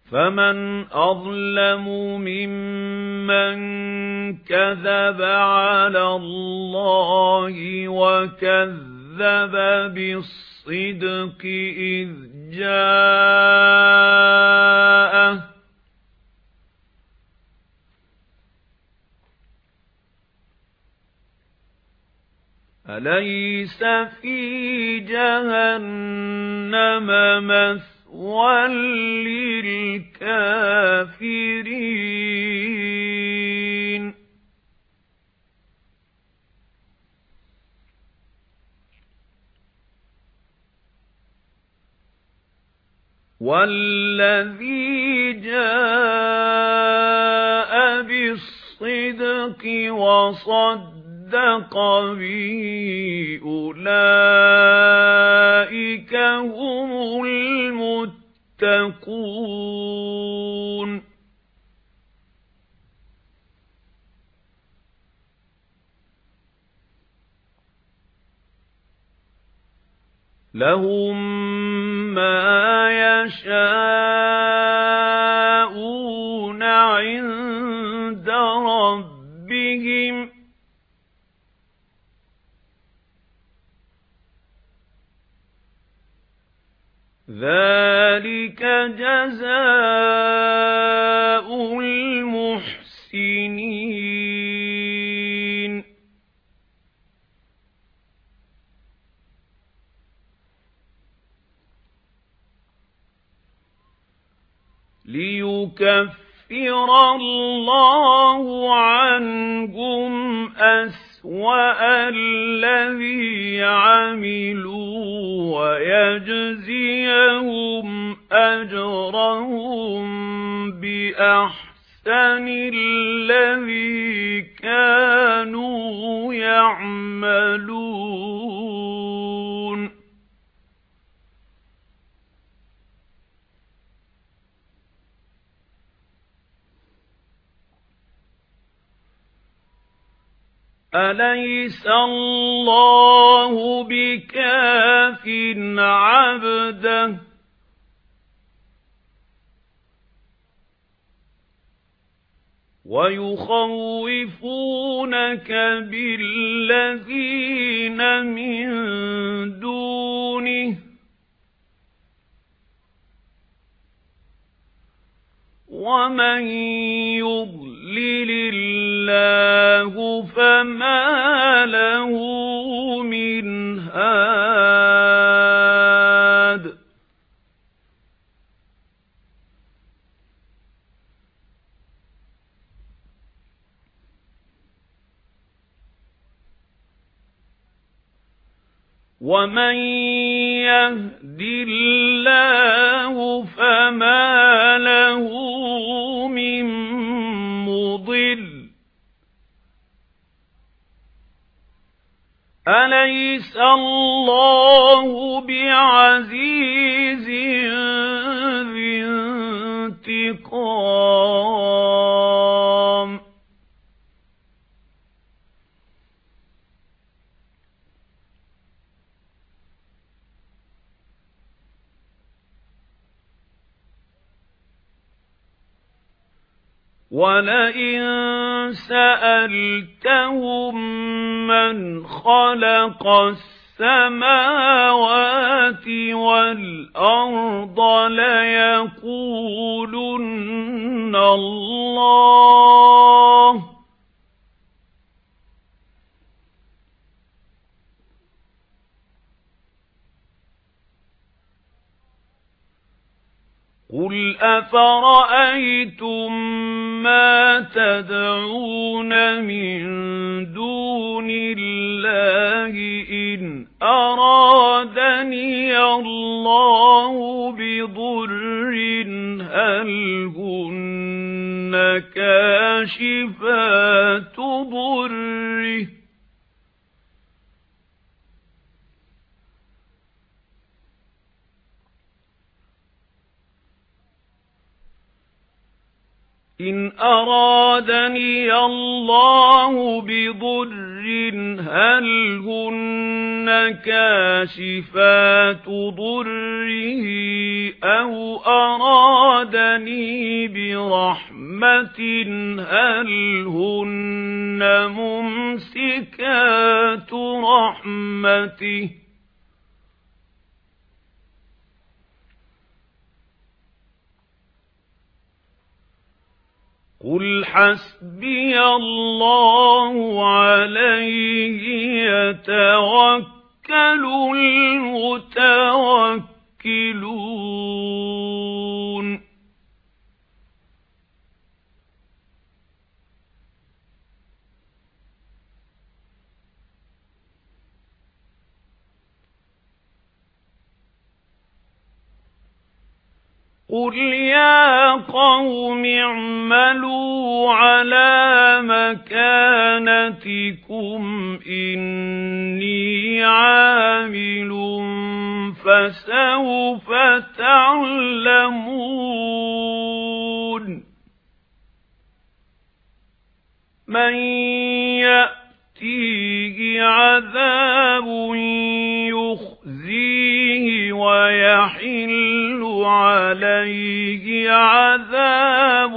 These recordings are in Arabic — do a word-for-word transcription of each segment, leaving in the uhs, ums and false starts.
فَمَنْ أَظْلَمُ مِمَّنْ كَذَبَ عَلَى اللَّهِ وَكَذَّبَ بِالصِّدْقِ إِذْ جَاءَهُ أَلَيْسَ فِي جَهَنَّمَ مَثْوًى لِلْكَافِرِينَ وَالَّذِي جَاءَ بِالصِّدْقِ وَصَدَّقَ بِهِ أُولَئِكَ هُمُ الْمُتَّقُونَ لَهُم مَّا يَشَاءُونَ عِندَ رَبِّهِمْ ذَلِكَ جَزَاءُ الْمُحْسِنِينَ لِيُكَفِّرَ اللَّهُ عَنْهُمْ أَسْوَأَ الَّذِي عَمِلُوا وَيَجْزِيَهُمْ أَجْرَهُم بِأَحْسَنِ الَّذِي كَانُوا يَعْمَلُونَ أَلَيْسَ اللَّهُ بِكَافٍ عَبْدَهُ وَيُخَوِّفُونَكَ بِالَّذِينَ مِن دُونِهِ وَمَن يُضْلِلِ اللَّهُ فَمَا لَهُ مِنْ هَادٍ وَمَن يَهْدِ اللَّهُ فَمَا لَهُ مِن مُّضِلٍّ أَلَيْسَ اللَّهُ بِعَزِيزٍ ذِي انتِقَامٍ وَلَئِن سَأَلْتَهُم مَّنْ خَلَقَ السَّمَاوَاتِ وَالْأَرْضَ لَيَقُولُنَّ اللَّهُ قُلْ أَفَرَأَيْتُم مَّا تَدْعُونَ مِن دُونِ اللَّهِ إِنْ أَرَادَنِيَ اللَّهُ بِضُرٍّ هَلْ هُنَّ كَاشِفَاتُ ضُرِّهِ إِنْ أَرَادَنِيَ اللَّهُ بِضُرٍّ هَلْ هُنَّ كاشفات ضره أو أرادني برحمة هل هن ممسكات رحمته قل حسبي الله عليه يتوكل المتوكلون قل يا قوم اعملوا على مكانتكم إني عامل فسوف تعلمون من يأتيه عذاب يخزيه ويحل عليه عذاب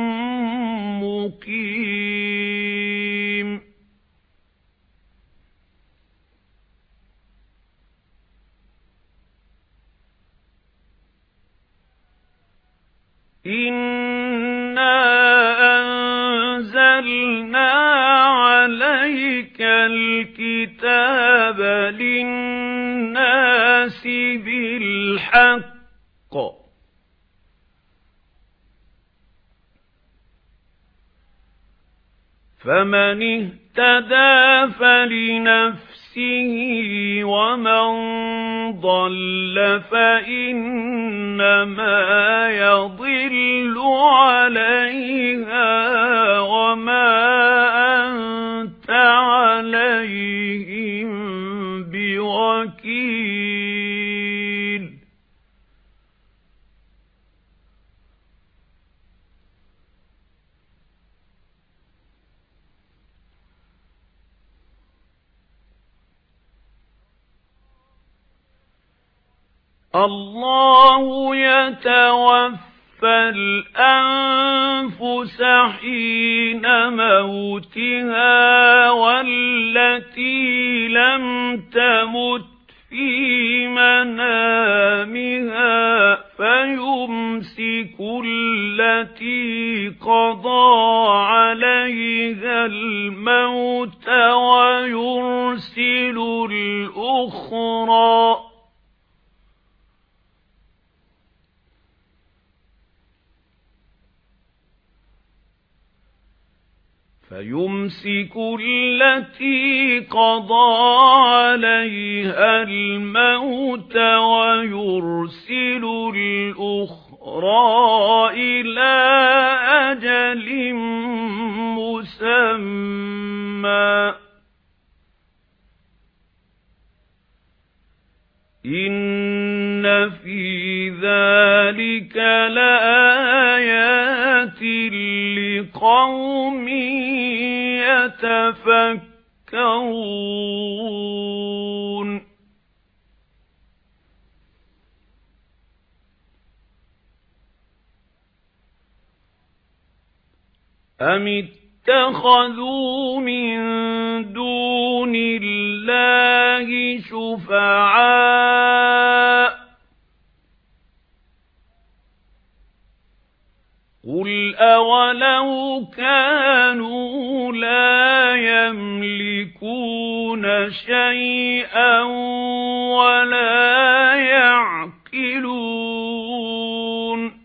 مقيم إنا أنزلنا عليك الكتاب للناس بالحق فمن اهتدى فلنفسه ومن ضل فإنما يضل عليها وما أنت عليهم بوكيل الله يتوفى الأنفس حين موتها والتي لم تمت في منامها فيمسك التي قضى عليها الموت ويرسل الأخرى فيمسك التي قضى عليها الموت ويرسل الأخرى إلى أجل مسمى إن في ذلك لآيات لقوم يتفكرون أم اتخذوا من دون الله شفعاء قل أولو كانوا لا يملكون شيئا ولا يعقلون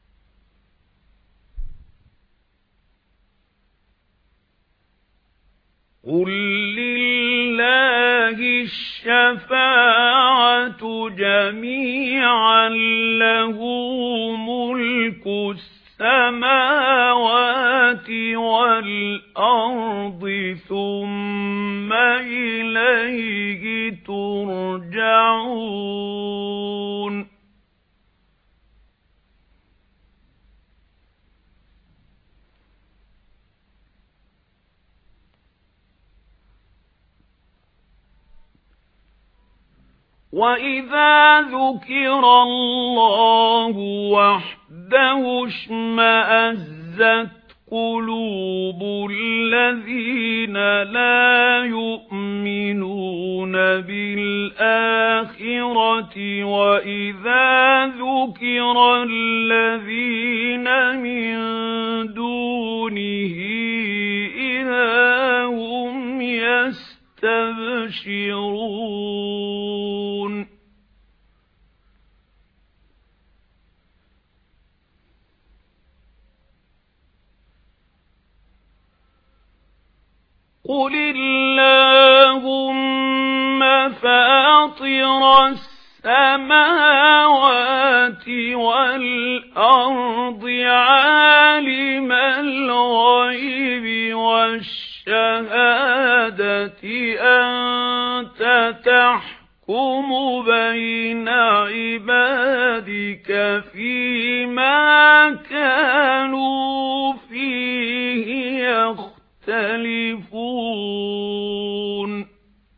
قل لله الشفاعة جميعا له ملك السماوات والأرض ثم إليه ترجعون وَإِذَا ذُكِرَ اللَّهُ وَحْدَهُ اشْمَأَزَّتْ قُلُوبُ الَّذِينَ لَا يُؤْمِنُونَ بِالْآخِرَةِ وَإِذَا ذُكِرَ الَّذِينَ مِن دُونِهِ إِذَا هُمْ يَسْتَبْشِرُونَ قُلِ اللَّهُمَّ فَاطِرَ السَّمَاوَاتِ وَالْأَرْضِ عَالِمَ الْغَيْبِ وَالشَّهَادَةِ أَنْتَ تَحْكُمُ بَيْنَ عِبَادِكَ فِيمَا كَانُوا فِيهِ يَخْتَلِفُونَ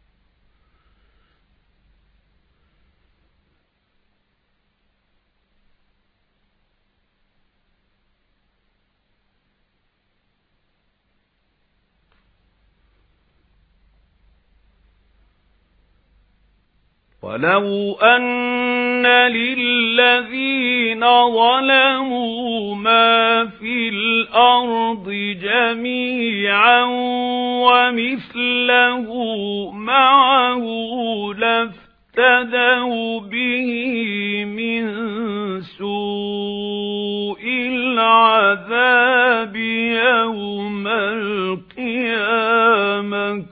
وَلَوْ أَنَّ لِلَّذِينَ ظَلَمُوا مَا فِي الْأَرْضِ جَمِيعًا وَمِثْلَهُ مَعَهُ لَافْتَدَوْا بِهِ مِنْ سُوءِ الْعَذَابِ يَوْمَ الْقِيَامَةِ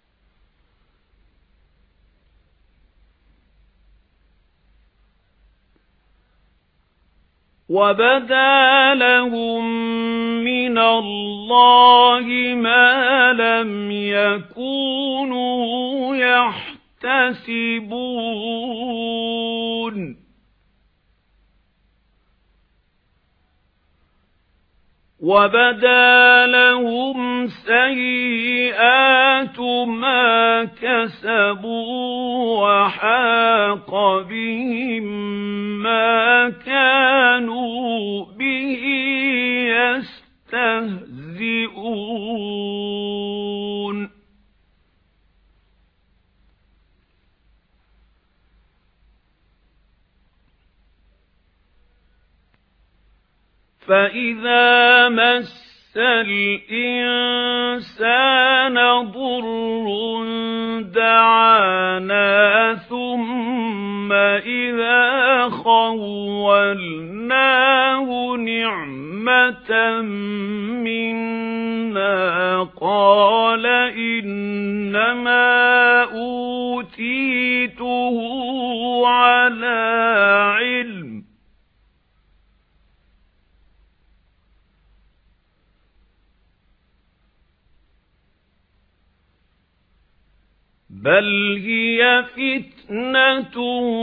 وَبَدَا لَهُم مِّنَ اللَّهِ مَا لَمْ يَكُونُوا يَحْتَسِبُونَ وَبَدَا لَهُمْ سَيِّئَاتُ مَا كَسَبُوا وَحَاقَ بِهِم مَّا كَانُوا بِهِ يَسْتَهْزِئُونَ فَإِذَا مَسَّ الْإِنسَانَ ضُرٌّ دَعَانَا ثُمَّ إِذَا خَوَّلْنَاهُ نِعْمَةً مِنَّا قَالَ إِنَّمَا أُوتِيتُهُ عَلَى عِلْمٍ بَلْ هِيَ فِتْنَةٌ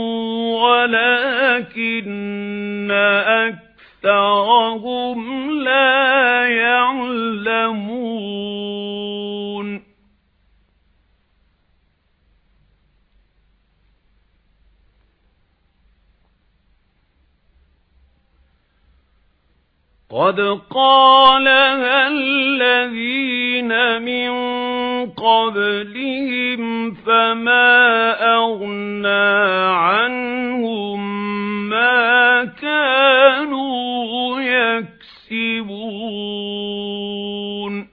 وَلَكِنَّ أَكْثَرَهُمْ لَا يَعْلَمُونَ قَدْ قَالَهَا الَّذِينَ مِن قَبْلِهِمْ فَمَا أَغْنَى عَنْهُمْ مَا كَانُوا يَكْسِبُونَ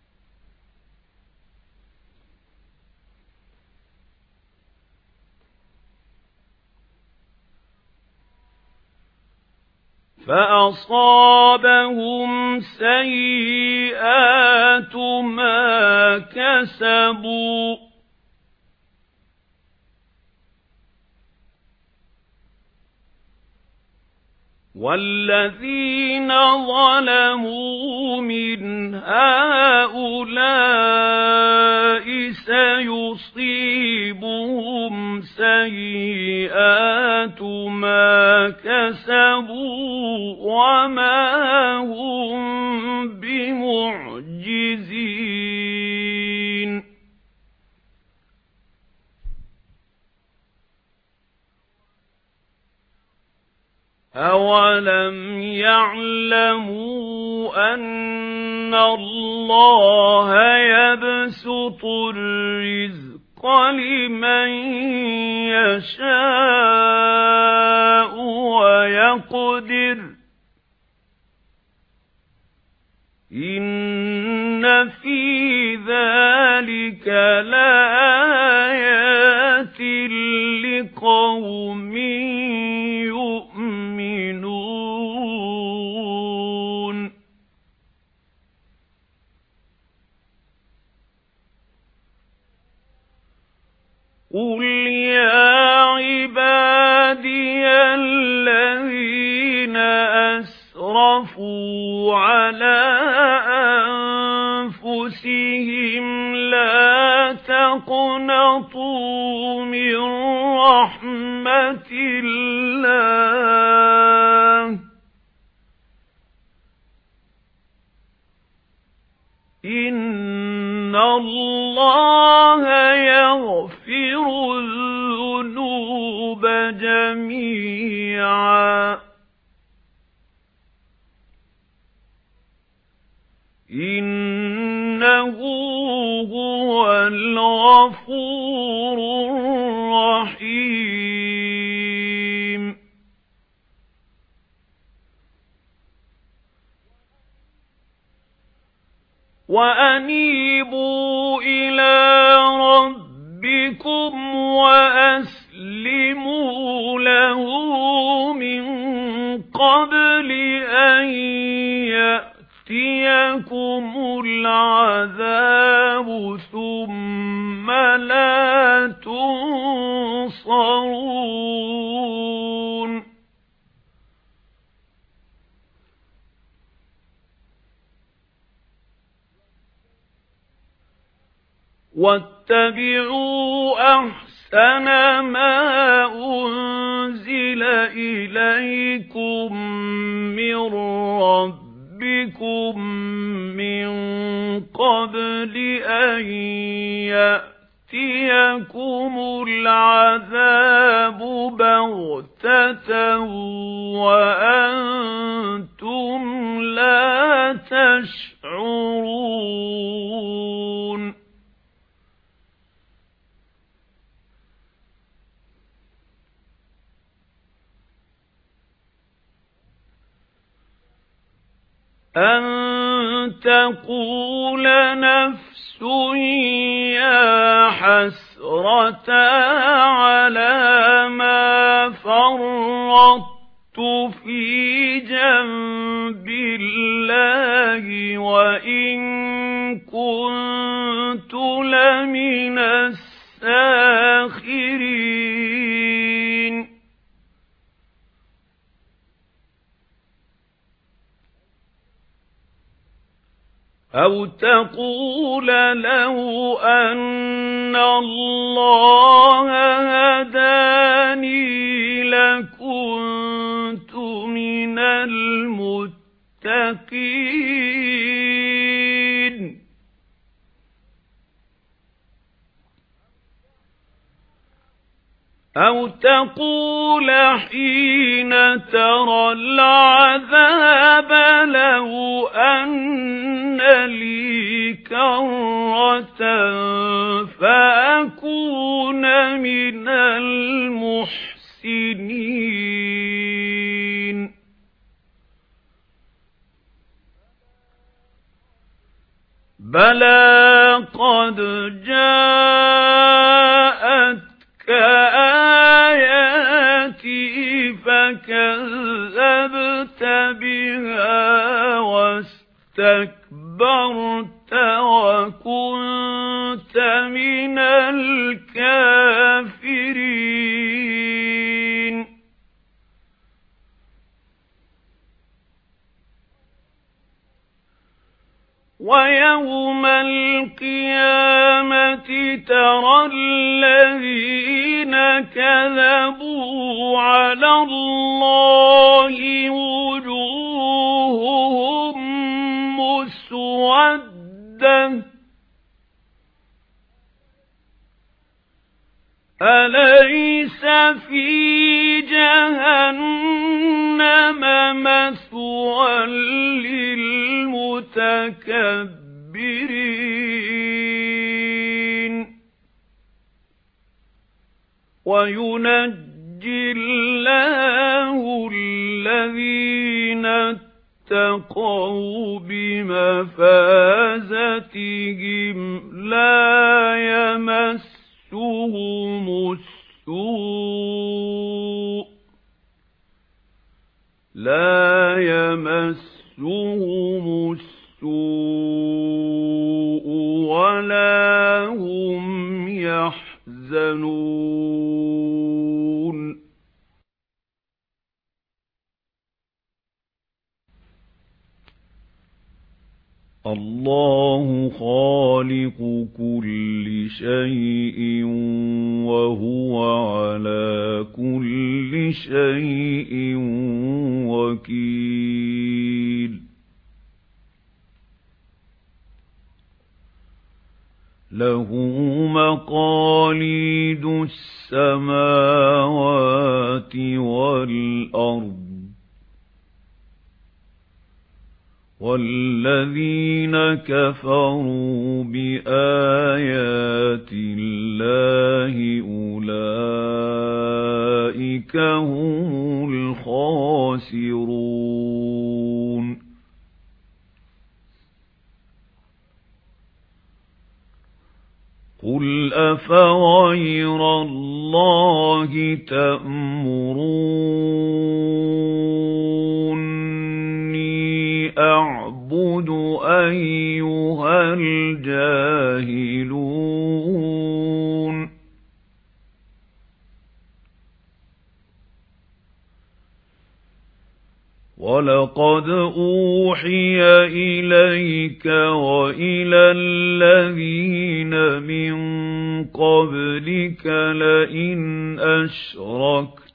فَأَصَابَهُمْ سَيِّئَاتُ مَا كَسَبُوا وَالَّذِينَ ظَلَمُوا مِنْ هَؤُلَاءِ سَيُصِيبُهُمْ سَيِّئَاتُ مَا كَسَبُوا وَمَا هُمْ بِمُعْجِزِينَ. أَوَلَمْ يَعْلَمُوا أَنَّ اللَّهَ يَبْسُطُ الرِّزْقَ لِمَن يَشَاءُ وَيَقْدِرُ إِنَّ فِي ذَلِكَ لَآيَاتٍ لِقَوْمٍ يُؤْمِنُونَ قُلْ يَا عِبَادِيَ الَّذِينَ أَسْرَفُوا عَلَى أَنفُسِهِمْ لَا تَقْنَطُوا مِنْ رَحْمَةِ اللَّهِ إِنَّ اللَّهَ يَغْفِرُ الذُّنُوبَ جَمِيعًا إِنَّهُ هُوَ الْغَفُورُ الرَّحِيمُ وَأَنِيبُوا إِلَى رَبِّكُمْ وَأَسْلِمُوا لَهُ مِنْ قَبْلِ أَنْ يَأْتِيَكُمُ الْعَذَابُ ثُمَّ لَا تُنصَرُونَ وَاتَّبِعُوا أَحْسَنَ مَا أُنْزِلَ إِلَيْكُمْ مِنْ رَبِّكُمْ مِنْ قَبْلِ أَنْ يَأْتِيَكُمُ الْعَذَابُ بَغْتَةً وَأَنْتُمْ لَا تَشْعُرُونَ أَن تَقُولَ نَفْسٌ يَا حَسْرَتَا عَلَى مَا فَرَّطتُ فِي جَنبِ اللَّهِ وَإِن كُنتُ لَمِنَ السَّاخِرِينَ أَوْ تَقُولَ لَوْ أَنَّ اللَّهَ هَدَانِي لَكُنتُ مِنَ الْمُتَّقِينَ أَوْ تَقُولَ حِينَ تَرَى الْعَذَابَ لَوْ أَنَّ لِي كَرَّةً فَأَكُونَ مِنَ الْمُحْسِنِينَ بَلَى قَدْ جَاءَتْكَ آيَاتِي فَكَذَّبْتَ بِهَا وَاسْتَكْبَرْتَ وَكُنْتَ مِنَ الْكَافِرِينَ وَيَوْمَ الْقِيَامَةِ تَرَى الَّذِينَ كَذَبُوا عَلَى اللَّهِ وُجُوهُهُمْ مُسْوَدَّةٌ أَلَيْسَ فِي جَهَنَّمَ مَثْوًى لِّلْمُتَكَبِّرِينَ وَيُنَجِّي اللَّهُ الَّذِينَ اتَّقَوْا بِمَفَازَتِهِمْ لَا يَمَسُّهُمُ السُّوءُ لا يَمَسُّهُمُ السُّوءُ وَلَا هُمْ يَحْزَنُونَ اللَّهُ خَالِقُ كُلِّ شَيْءٍ وَهُوَ عَلَى كُلِّ شَيْءٍ وَكِيلٌ لَهُ مَقَالِيدُ السَّمَاوَاتِ وَالْأَرْضِ وَالَّذِينَ كَفَرُوا بِآيَاتِ اللَّهِ أُولَئِكَ هُمُ الْخَاسِرُونَ قُلْ أَفَغَيْرَ اللَّهِ تَأْمُرُونِّي أَعْبُدُ أَيُّهَا الْجَاهِلُونَ وَلَقَدْ أُوحِيَ إِلَيْكَ وَإِلَى الَّذِينَ مِن قَبْلِكَ لَئِنْ أَشْرَكْتَ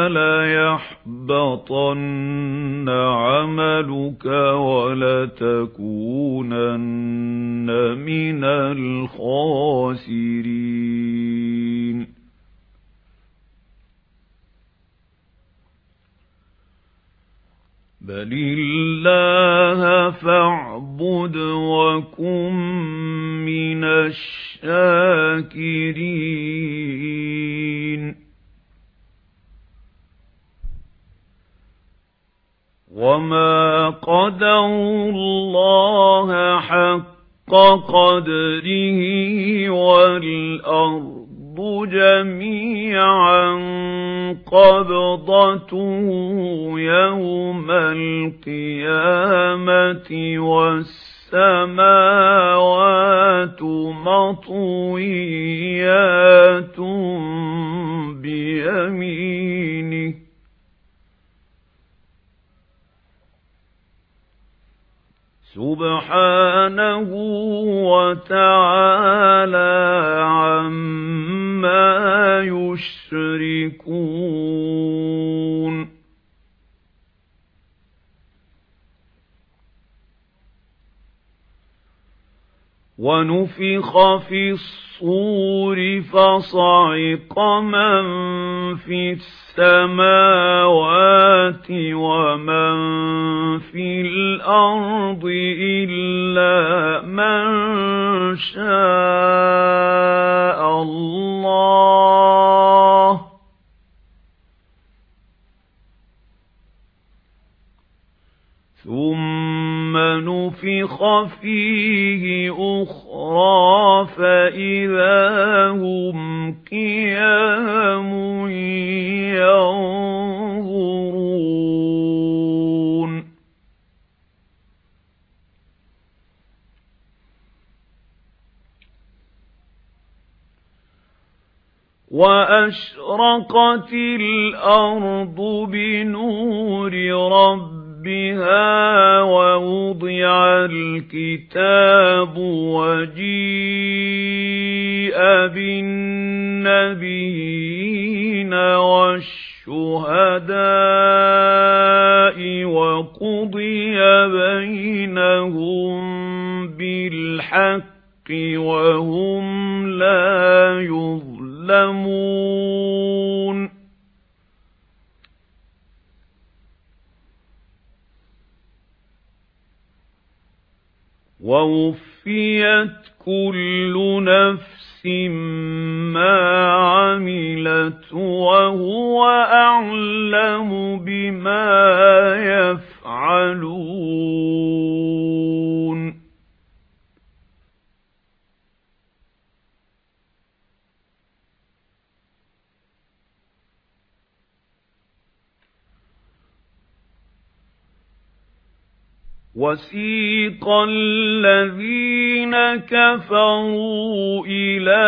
لَيَحْبَطَنَّ عَمَلُكَ وَلَتَكُونَنَّ مِنَ الْخَاسِرِينَ بَلِ اللَّهَ فَاعْبُدْ وَكُن مِّنَ الشَّاكِرِينَ وَمَا قَدَرُوا اللَّهَ حَقَّ قَدْرِهِ وَالْأَرْضُ جَمِيعًا قَبْضَتُهُ يَوْمَ الْقِيَامَةِ وَالسَّمَاوَاتُ مَطْوِيَّاتٌ بِيَمِينِهِ سُبْحَانَهُ وَتَعَالَى عَمَّا يُشْرِكُونَ وَنُفِخَ فِي الصُّورِ فَصَعِقَ مَن فِي السَّمَاوَاتِ وَمَن فِي الْأَرْضِ إِلَّا مَن شَاءَ اللَّهُ ثُمَّ نُفِخَ فِيهِ أُخْرَى فَإِذَا هُمْ قِيَامٌ يَنظُرُونَ وَأَشْرَقَتِ الْأَرْضُ بِنُورِ رَبِّهَا بها ووضع الكتاب وجيء بالنبيين والشهداء وقضي بينهم بالحق وهم لا يظلمون ووفيت كل نفس ما عملت وهو أعلم بما يفعلون وَسِيقَ الَّذِينَ كَفَرُوا إِلَى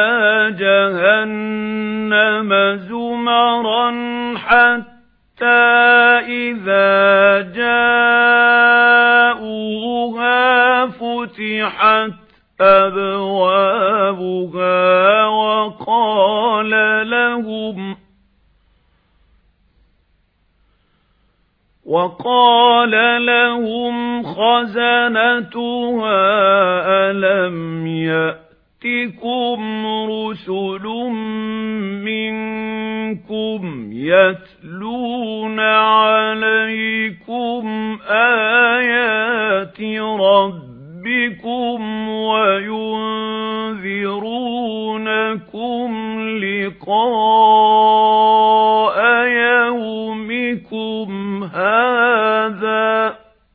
جَهَنَّمَ زُمَرًا حَتَّى إِذَا جَاءُوهَا فُتِحَتْ أَبْوَابُهَا وَقَالَ لَهُمْ وَقَالَ لَهُمْ خَزَنَتُهَا أَلَمْ يَأْتِكُمْ رُسُلٌ مِّنكُمْ يَتْلُونَ عَلَيْكُمْ آيَاتِ رَبِّكُمْ وَيُنذِرُونَكُمْ لِقَاءَ يَوْمِكُمْ هَذَا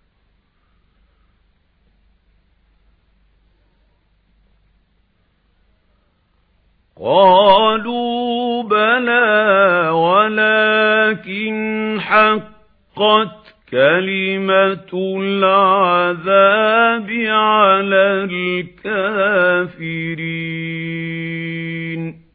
قَالُوا بَلَى وَلَكِنْ حَقَّتْ كَلِمَةُ الْعَذَابِ عَلَى الْكَافِرِينَ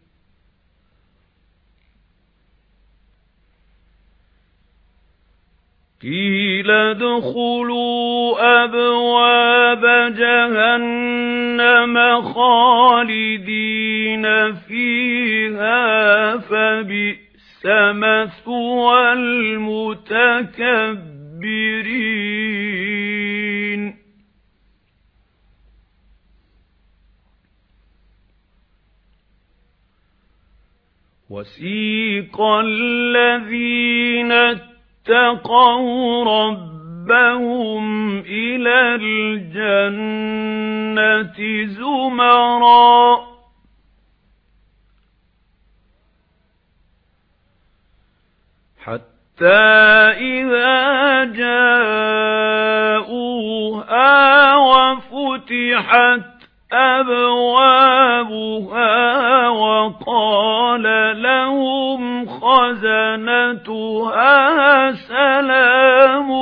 قِيلَ ادْخُلُوا أَبْوَابَ جَهَنَّمَ خَالِدِينَ فِيهَا فَبِئْسَ مَثْوَى الْمُتَكَبِّرِينَ وَسِيقَ الَّذِينَ اتَّقَوْا رَبَّهُمْ إِلَى الْجَنَّةِ زُمَرًا حَتَّى إِذَا جَاءُوهَا وَفُتِحَتْ أَبْوَابُهَا وَقَالَ لَهُمْ خَزَنَتُهَا سَلَامٌ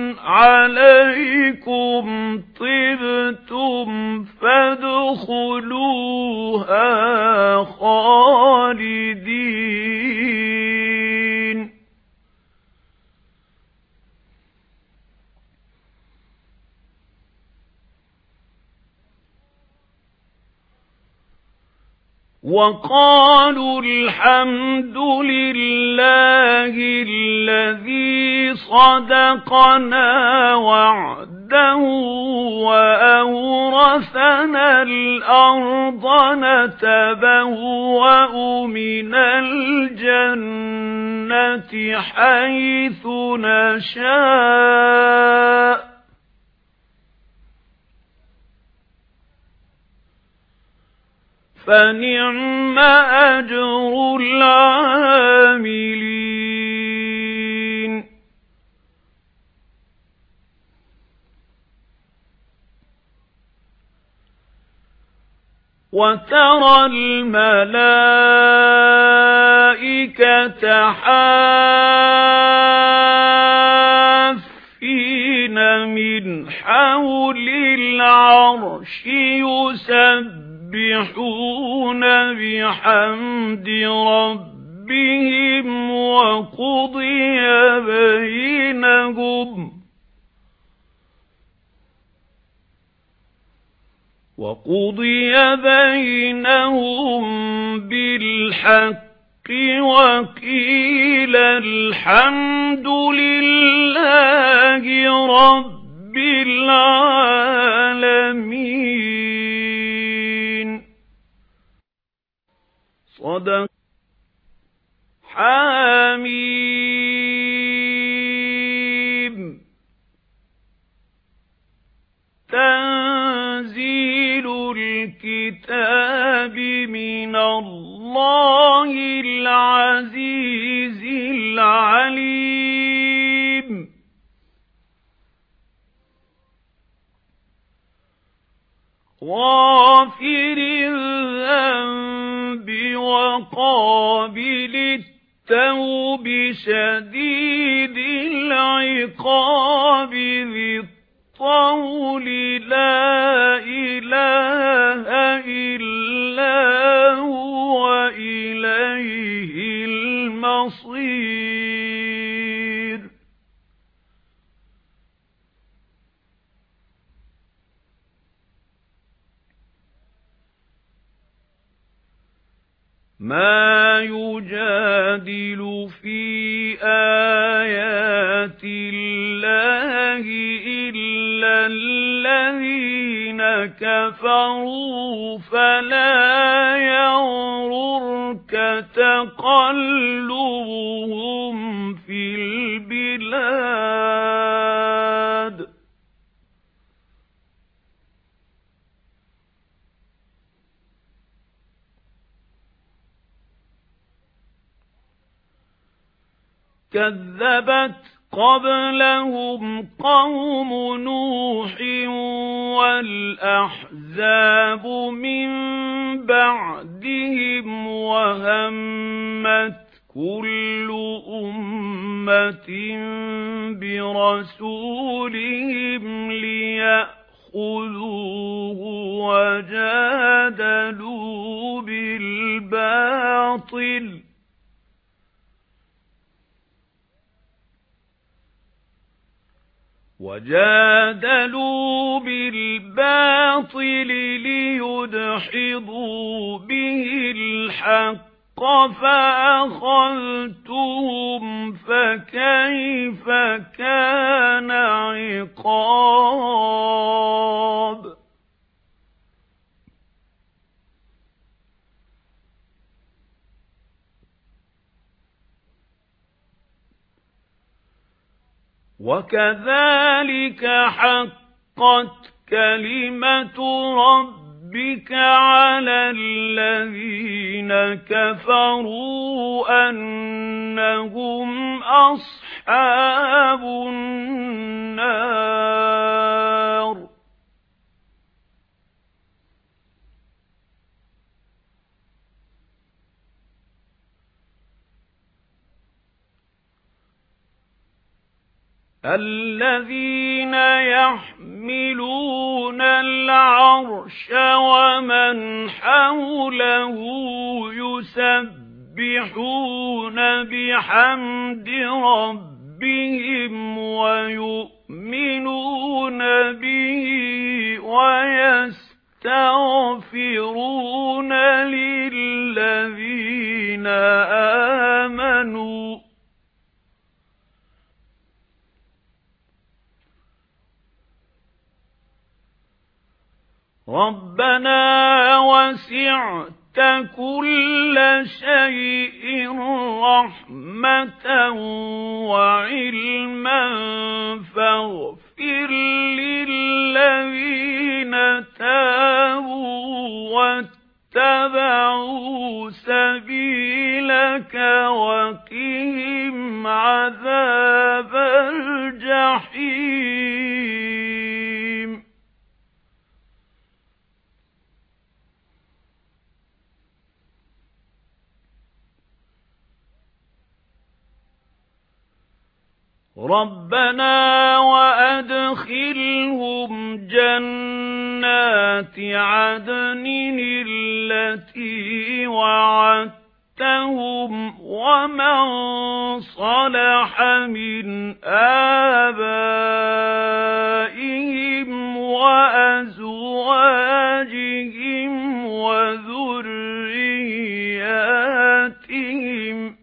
عَلَيْكُمْ طِبْتُمْ فَادْخُلُوهَا خَالِدِينَ وَقَالُوا الْحَمْدُ لِلَّهِ الَّذِي صَدَقَنَا وَعْدَهُ وَأَوْرَثَنَا الْأَرْضَ نَتَبَوَّأُ مِنَ الْجَنَّةِ حَيْثُ نَشَاءُ فَنِعْمَ أَجْرُ الْعَامِلِينَ وَتَرَى الْمَلَائِكَةَ حَافِّينَ مِنْ حَوْلِ الْعَرْشِ يُسَبِّحُونَ بِحَمْدِ رَبِّهِمْ وَقُضِيَ بَيْنَهُمْ وَقُضِيَ بَيْنَهُم بِالْحَقِّ وَقِيلَ الْحَمْدُ لِلَّهِ رَبِّ الْعَالَمِينَ صدق حميم تنزيل غافر الذنب وقابل التوب شديد العقاب ذي الطول لا إله إلا هو إليه المصير. ما يجادل في آيات الله إلا الذين كفروا فلا يغررك تقلبهم في البلاد. كذبت قبلهم قوم نوح والأحزاب من بعدهم وهمت كل أمة برسولهم ليأخذوه وجادلوا بالباطل وجادلوا بالباطل ليدحضوا به الحق فأخذتهم فكيف كان عقاب. وكذلك حقت كلمة ربك على الذين كفروا أنهم أصحاب النار. الذين يحملون العرش ومن حوله يسبحون بحمد ربهم ويؤمنون به ويستغفرون للذين آمنوا ربنا وسعت كل شيء رحمة وعلما فاغفر للذين تابوا واتبعوا سبيلك وقهم عذاب الجحيم. ربنا وأدخلهم جنات عدن التي وعدتهم ومن صلح من آبائهم وأزواجهم وذرياتهم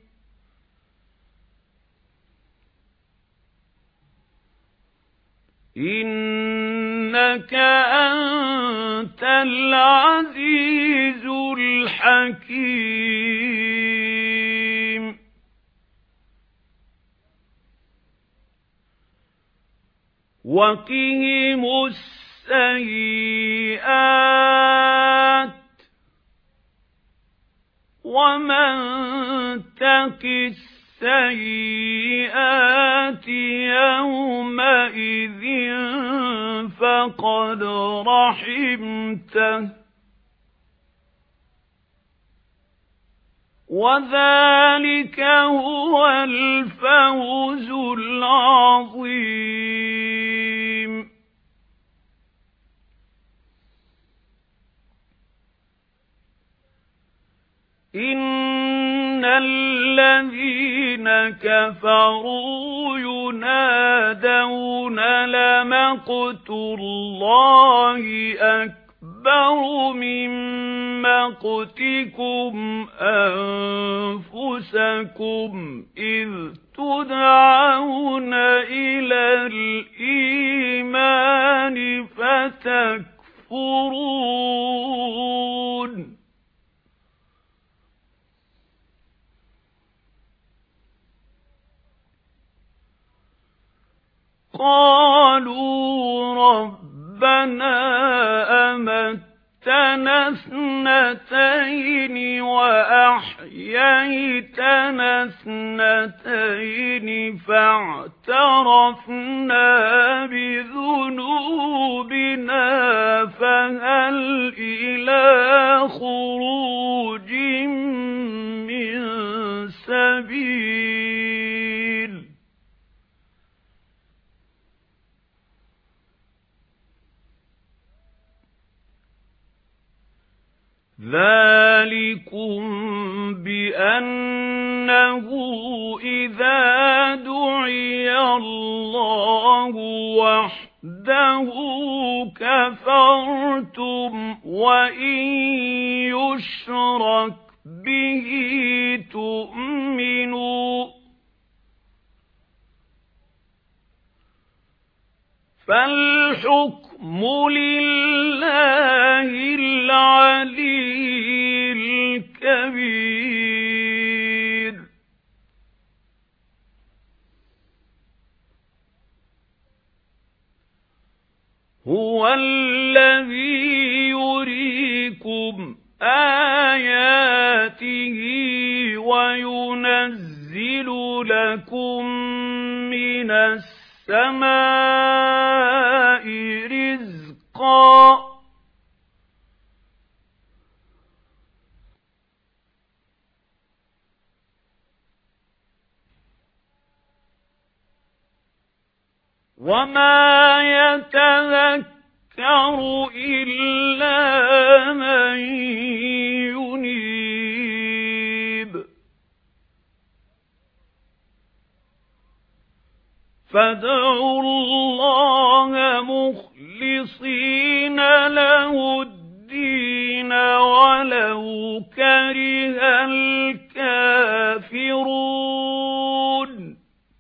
إنك أنت العزيز الحكيم. وقهم السيئات ومن تق السيئات يومئذ فقد رحمته وذلك هو الفوز العظيم. إن الذين كفروا ينادون لمقت الله أكبر من مقتكم أنفسكم إذ تدعون إلى الإيمان فتكفرون. قالوا ربنا أمتنا اثنتين وأحييتنا اثنتين فاعترفنا بذنوبنا فهل إلى خروج من سبيل. ذلكم بأنه إذا دعي الله وحده كفرتم وإن يشرك به تؤمنوا فالحكم لله العلي الكبير. هو الذي يريكم آياته وينزل لكم من السماء رزقا وما يتذكر إلا من ينيب. فادعوا الله مخلصين له الدين ولو كره الكافرون.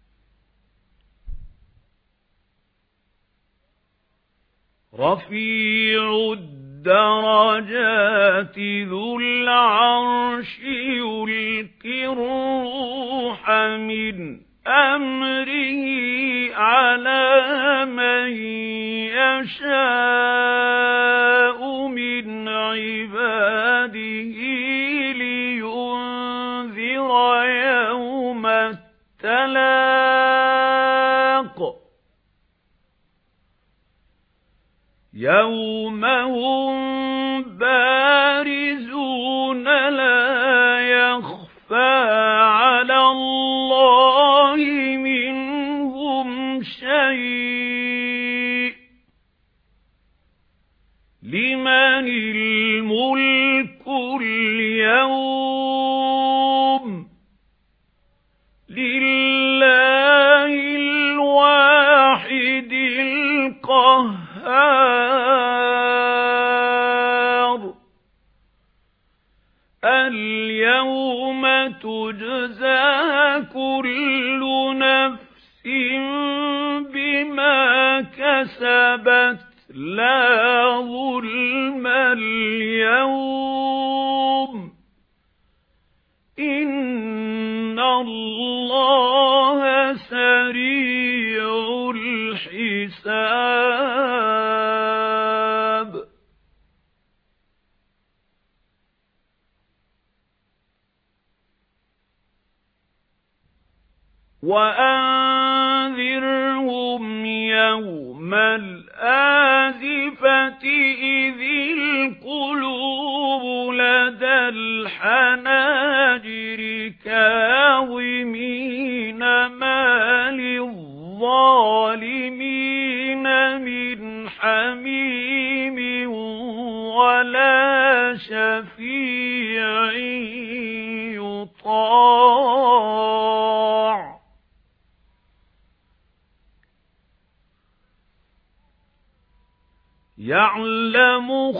رفيع الدرجات ذو العرش يلقي الروح من أمره على من يشاء من عباده لينذر يوم التلاق يوم هم بارزون لا يخفى على الله منهم شيء. لمن الملك اليوم لله الواحد القهار. اليوم تجزى كل نفس بما كسبت لا ظلم اليوم إن الله سريع الحساب. وأنذرهم يوم الآخرة الآزفة إذ القلوب لدى الحناجر كاظمين ما للظالمين من حميم ولا شفيع يطاع يعلم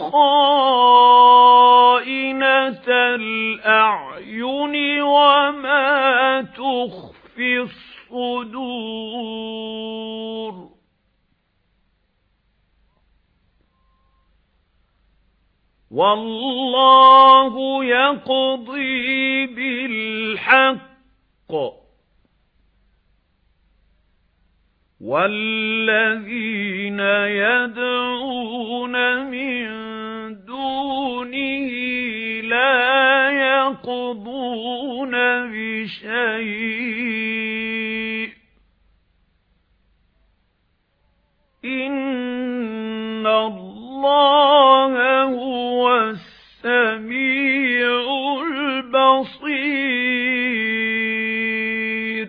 خائنة الأعين وما تخفي الصدور والله يقضي بالحق والذين يدعون من دونه لا يقضون بشيء إن الله هو السميع البصير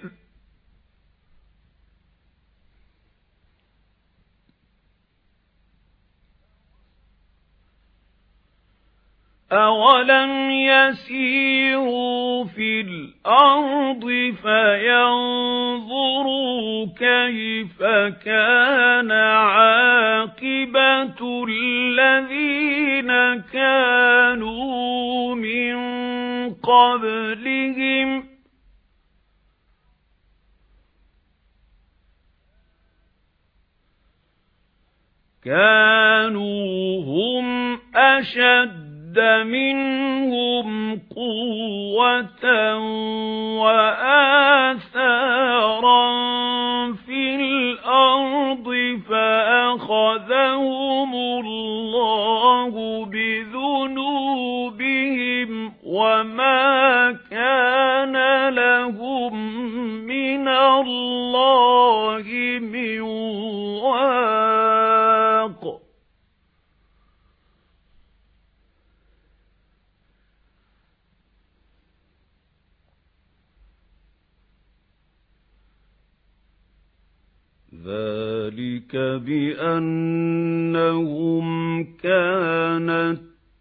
أَوَلَمْ يَسِيرُوا فِي الْأَرْضِ فَيَنظُرُوا كَيْفَ كَانَ عَاقِبَةُ الَّذِينَ كَانُوا مِنْ قَبْلِهِمْ كَانُوا هُمْ أَشَدَّ منهم قوة وآثارا في الأرض فأخذهم الله بذنوبهم وما كان لهم من الله من واق ذلك بأنهم كانت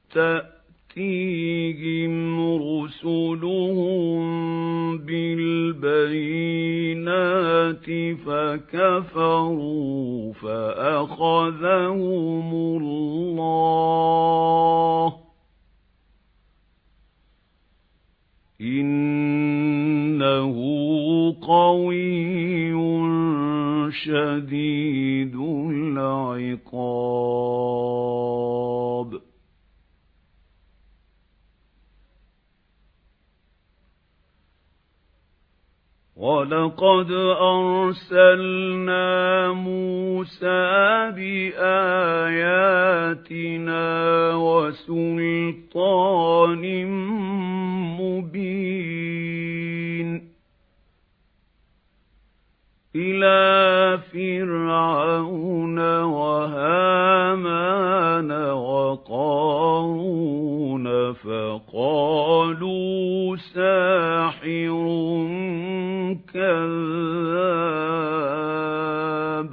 تأتيهم رسلهم بالبينات فكفروا فأخذهم الله إنه قوي شديد العقاب وَلَقَدْ أَرْسَلْنَا مُوسَى بِآيَاتِنَا وَسُلْطَانٍ مُبِينٍ إِلَى فِرْعَوْنَ وَهَامَانَ وَقَارُونَ فَقَالُوا سَاحِرٌ كَذَّابٌ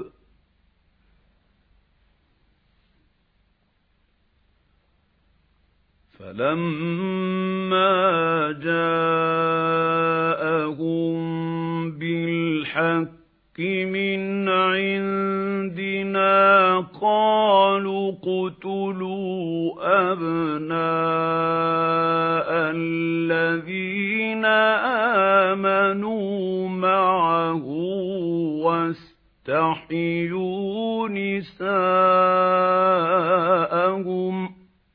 فَلَمَّا جَاءَهُم بِالْحَقِّ مِنْ عِندِنَا قَالُوا اقْتُلُوا أَبْنَاءَ الَّذِينَ آمَنُوا مَعَهُ وَاسْتَحْيُوا نِسَاءَهُمْ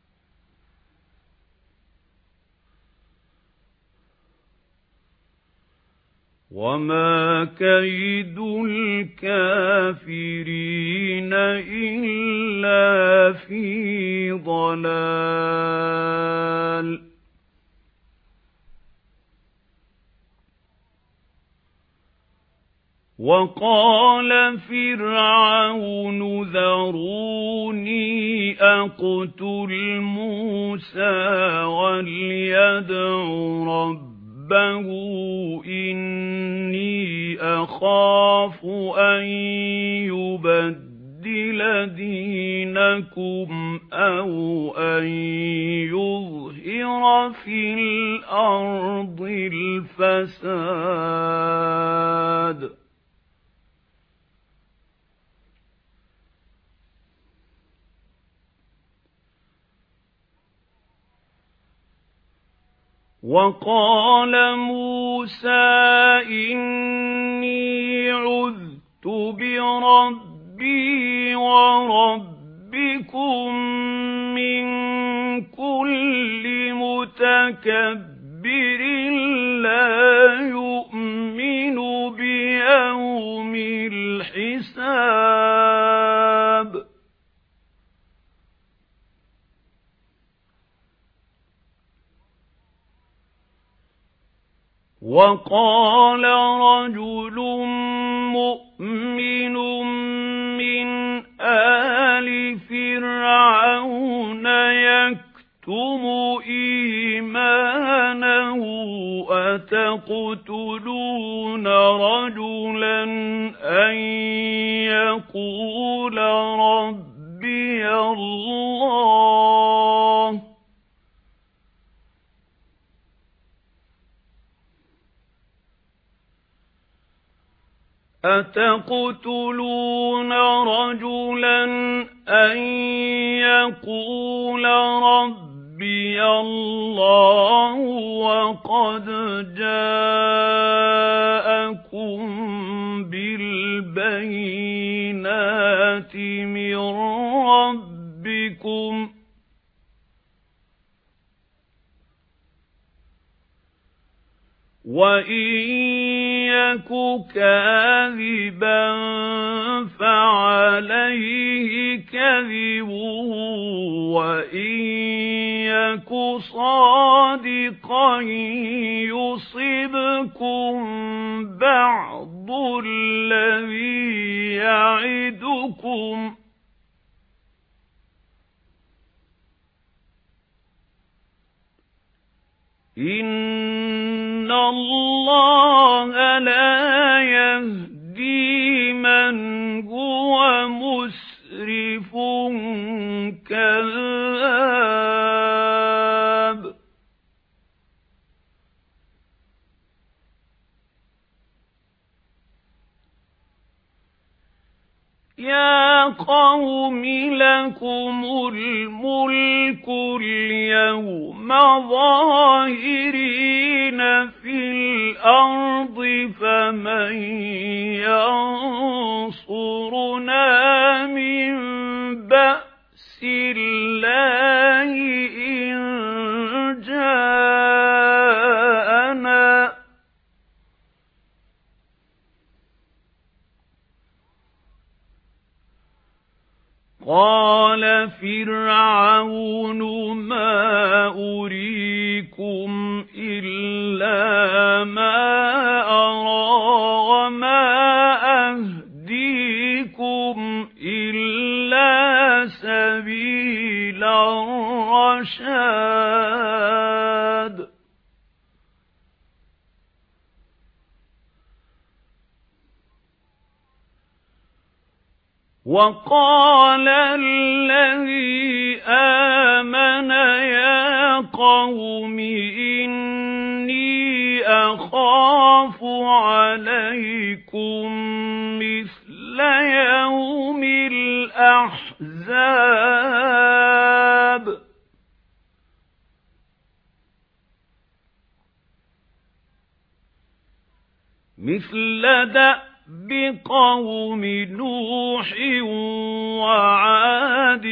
وَمَا كَيْدُ الْكَافِرِينَ إِلَّا فِي ضَلَالٍ وقال فرعون ذروني أقتل موسى وليدع ربه إني أخاف أن يبدل دينكم أو أن يظهر في الأرض الفساد وقال موسى إني عذت بربي وربكم من كل متكبر لا يؤمن بيوم الحساب وقال رجل مؤمن من آل فرعون يكتم إيمانه أتقتلون رجلا أن يقول ربي الله أتقتلون رجلا أن يقول ربي الله وقد جاءكم بالبينات من ربكم وَإِن يَكُ كَاذِبًا فَعَلَيْهِ كَذِبُهُ وَإِن يَكُ صَادِقًا يُصِبْكُم بَعْضُ الَّذِي يَعِدُكُمْ إِنَّ اللَّهَ لَا يَهْدِي مَنْ هُوَ مُسْرِفٌ كَذَّابٌ يَا قَوْمِ لَكُمُ الْمُلْكُ الْيَوْمَ ظَاهِرِينَ فِي الْأَرْضِ فَمَن يَنصُرُنَا مِن بَأْسِ اللَّهِ إِن جَاءَنَا قَالَ فِرْعَوْنُ مَا أُرِيكُمْ إِلَّا مَا أَرَىٰ وَمَا أَهْدِيكُمْ إِلَّا سَبِيلَ الرَّشَادِ وَقَالَ الَّذِي آمَنَ يَا قَوْمِ إِنِّي أَخَافُ عَلَيْكُمْ مِثْلَ يَوْمِ الْأَحْزَابِ مِثْلَ دأب بِقَوْمِ نُوحٍ وَعَادٍ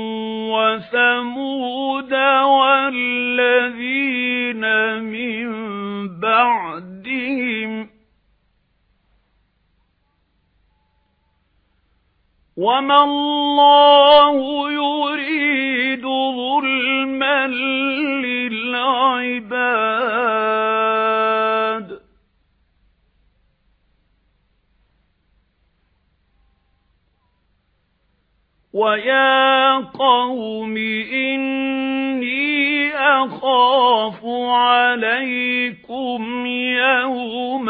وَثَمُودَ وَالَّذِينَ مِن بَعْدِهِمْ وَمَا اللَّهُ يُرِيدُ ظُلْمًا لِلْعِبَادِ وَيَا قَوْمِ إِنِّي أَخَافُ عَلَيْكُمْ يَوْمَ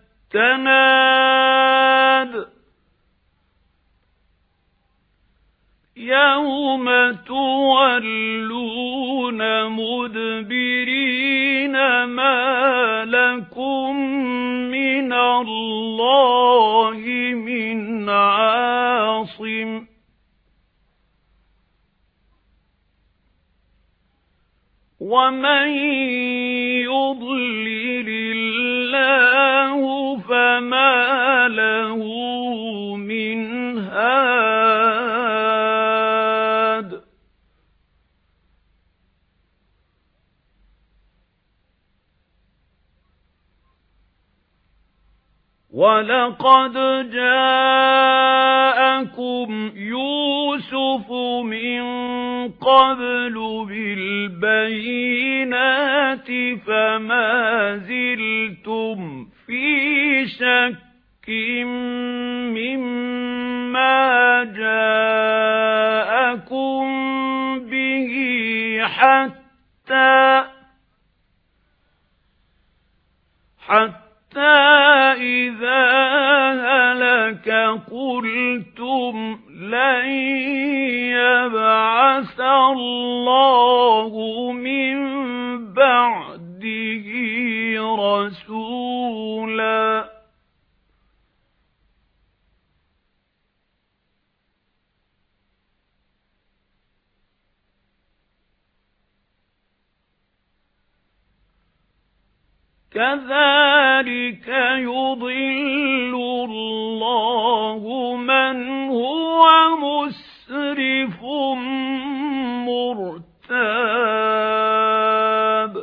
التَّنَادِ يَوْمَ تُوَلُّونَ مُدْبِرِينَ مَا لَكُمْ مِنَ اللَّهِ مِنْ عَاصِمٍ وَمَن يُضْلِلِ اللَّهُ فَمَا لَهُ مِنْ هَادٍ وَلَقَدْ جَاءَكُمْ يُوسُفُ مِنْ قَبْلُ بِالْبَيِّنَاتِ فَمَا زِلْتُمْ فِي شَكٍّ مِّمَّا جَاءَكُمْ بِهِ حَتَّى حَتَّى إِذَا هَلَكَ قُلْتُمْ لَن يَبْعَثَ اللَّهُ مِن بَعْدِهِ رَسُولًا كَذَلِكَ يُضِلُّ اللَّهُ مَنْ هُوَ مُسْرِفٌ مُرْتَابٌ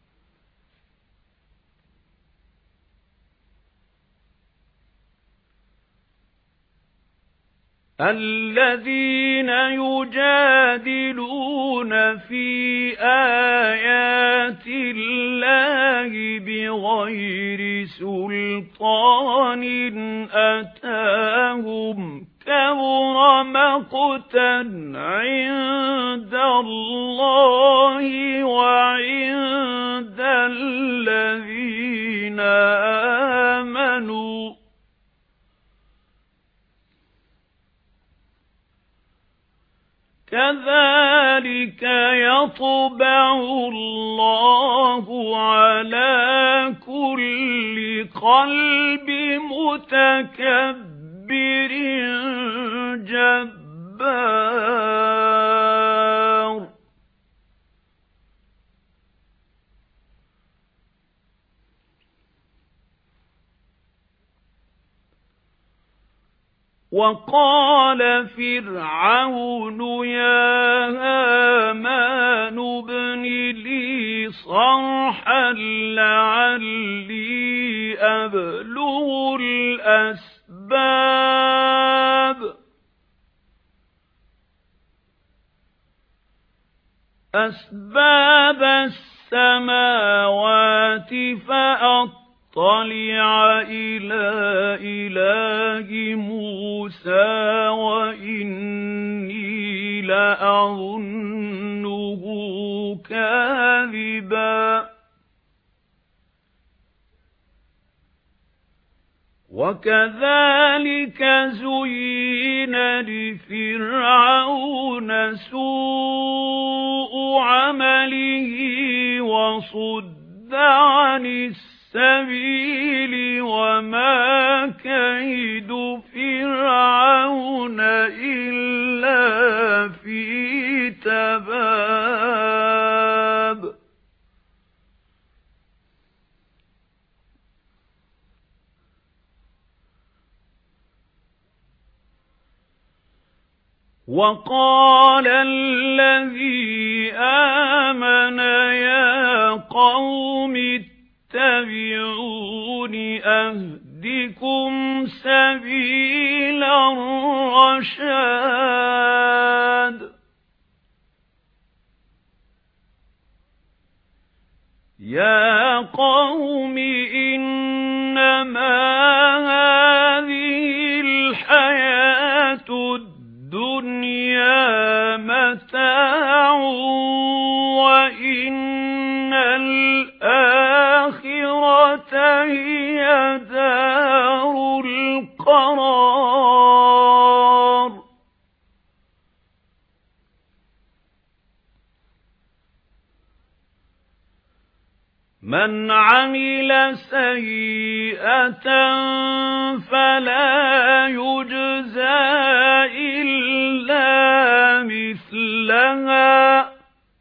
الَّذِينَ يُجَادِلُونَ فِي آيَاتِ اللَّهِ بِغَيْرِ سُلْطَانٍ أَتَاهُمْ كَبُرَ مَقْتًا عِندَ اللَّهِ وَعِندَ الَّذِينَ آمَنُوا كَذَلِكَ يَطْبَعُ اللَّهُ عَلَى كُلِّ قَلْبِ مُتَكَبِّرٍ جَبَّارٍ وَقَالَ فِرْعَوْنُ يَا هَامَانُ ابْنِ لِي صَرْحًا لَعَلِّي أَبْلُغُ الْأَسْبَابَ أَسْبَابَ السَّمَاوَاتِ فَأَطَّلِعَ طَلِعَ إِلَى إِلَهِ مُوسَى وَإِنِّي لَأَظُنُّهُ كَاذِبًا وَكَذَلِكَ زُيِّنَ لِفِرْعَوْنَ سُوءُ عَمَلِهِ وَصُدَّ عَنِ السَّبِيلِ وَمَا كَيْدُ فِرْعَوْنَ إِلَّا فِي تَبَابٍ وَقَالَ الَّذِي آمَنَ يَا قَوْمِ اتَّبِعُونِ أَهْدِكُمْ سَبِيلَ الرَّشَادِ يَا قَوْمِ إِنَّمَا هَذِهِ الْحَيَاةُ الدُّنْيَا دار القرار من عمل سيئة فلا يجزى إلا مثلها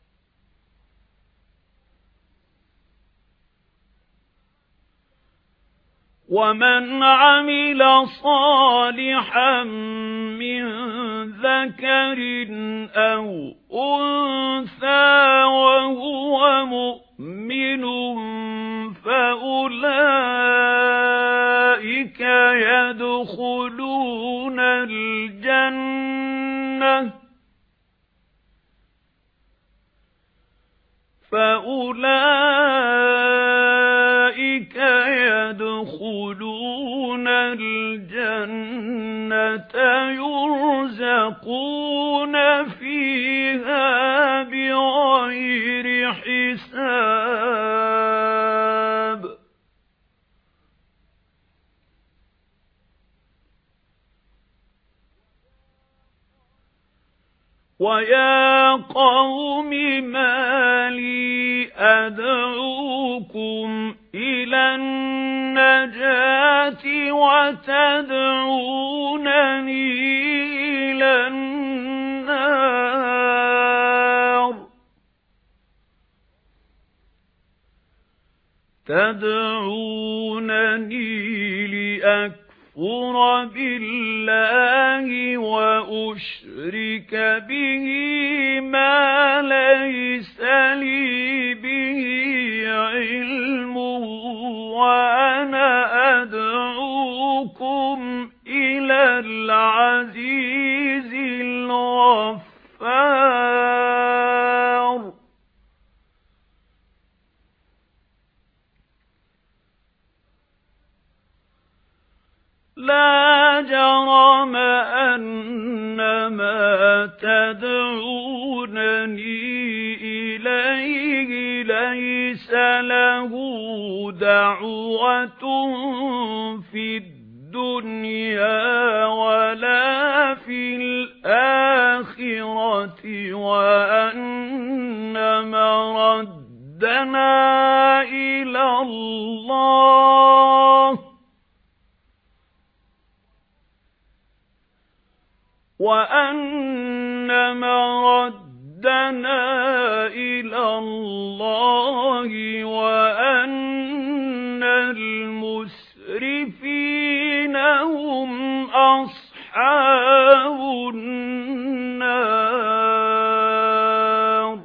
ومن عمل صالحا من ذكر أو أنثى وهو مؤمن فأولئك يدخلون الجنة فأولئك يدخلون الجنة يرزقون فيها بغير حساب ويا قوم ما لي أدعوكم إلى النجاة وتدعونني إلى النار تدعونني لأكفر أكفر بالله وأشرك به ما ليس لي به علم وأنا أدعوكم إلى العزيز الغفار لا جرم أن ما تدعونني إليه ليس له دعوة في الدنيا ولا في الآخرة وأن مردنا إلى الله وأن مردنا إلى الله وأن المسرفين هم أصحاب النار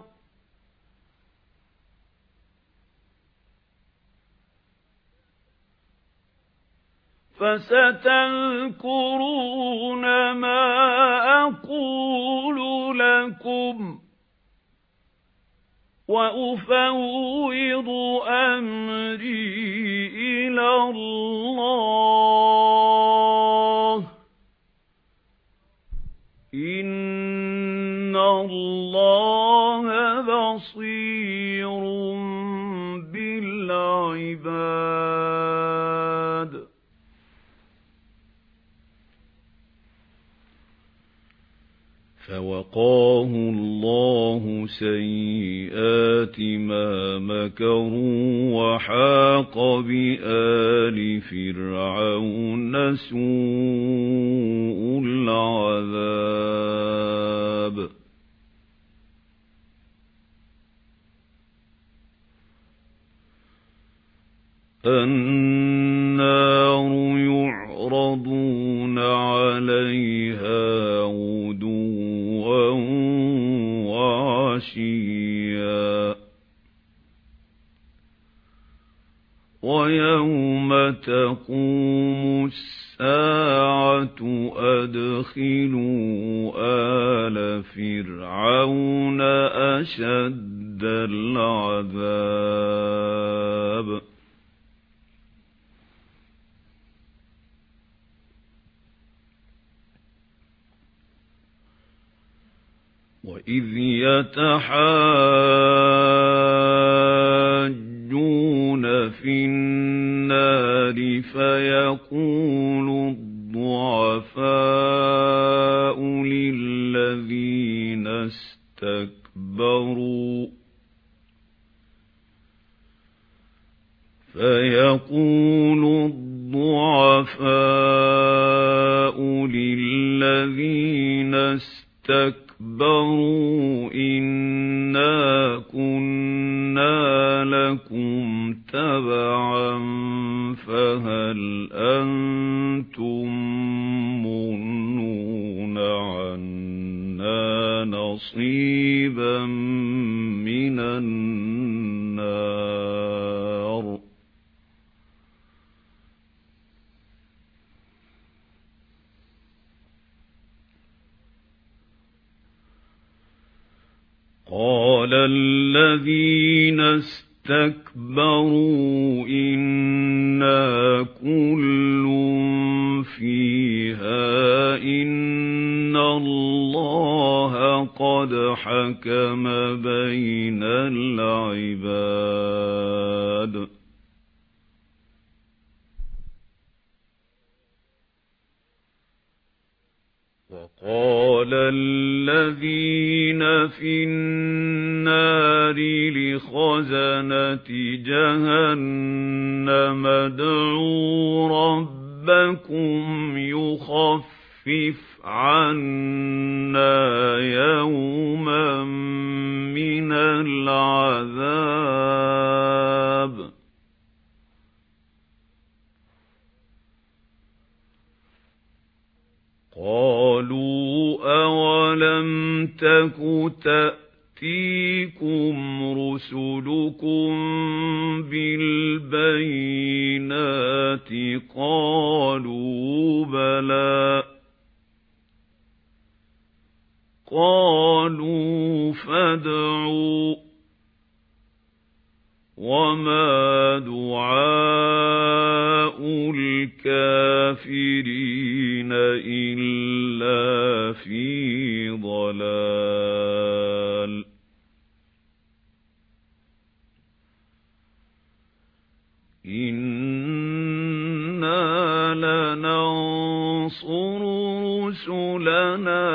فستذكرون ما أقول لكم وأفوض أمري إلى الله إن الله بصير بالعباد فوقاه الله سيئات ما مكروا وحاق بآل فرعون سوء العذاب النار يعرضون عليها غدوا وعشيا ويوم تقوم الساعة أدخلوا آل فرعون أشد العذاب وَإِذْ يَتَحَاجُّونَ فِي النَّارِ النَّارِ فَيَقُولُ الضُّعَفَاءُ لِلَّذِينَ اسْتَكْبَرُوا فَيَقُولُ الضُّعَفَاءُ لِلَّذِينَ اسْتَكْبَرُوا إِنَّا كُنَّا لَكُمْ تَبَعًا فَهَلْ أَنْتُمْ مُغْنُونَ عَنَّا نَصِيبًا مِنَ النَّارِ قَالَ الَّذِينَ اسْتَكْبَرُوا إِنَّا كُلٌّ فِيهَا إِنَّ اللَّهَ قَدْ حَكَمَ بَيْنَ الْعِبَادِ وَقَالَ الَّذِينَ فِي النَّارِ لِخَزَنَةِ جَهَنَّمَ ادْعُوا رَبَّكُمْ يُخَفِّفْ عَنَّا يَوْمًا مِنَ الْعَذَابِ قَالُوا أَوَلَمْ تَكُ تَأْتِيكُمْ رُسُلُكُم بِالْبَيِّنَاتِ قَالُوا بَلَى قَالُوا فَادْعُوا وَمَا دُعَاءُ الْكَافِرِينَ إِلَّا فِي ضَلَالٍ إِنَّا لَنَنصُرُ رُسُلَنَا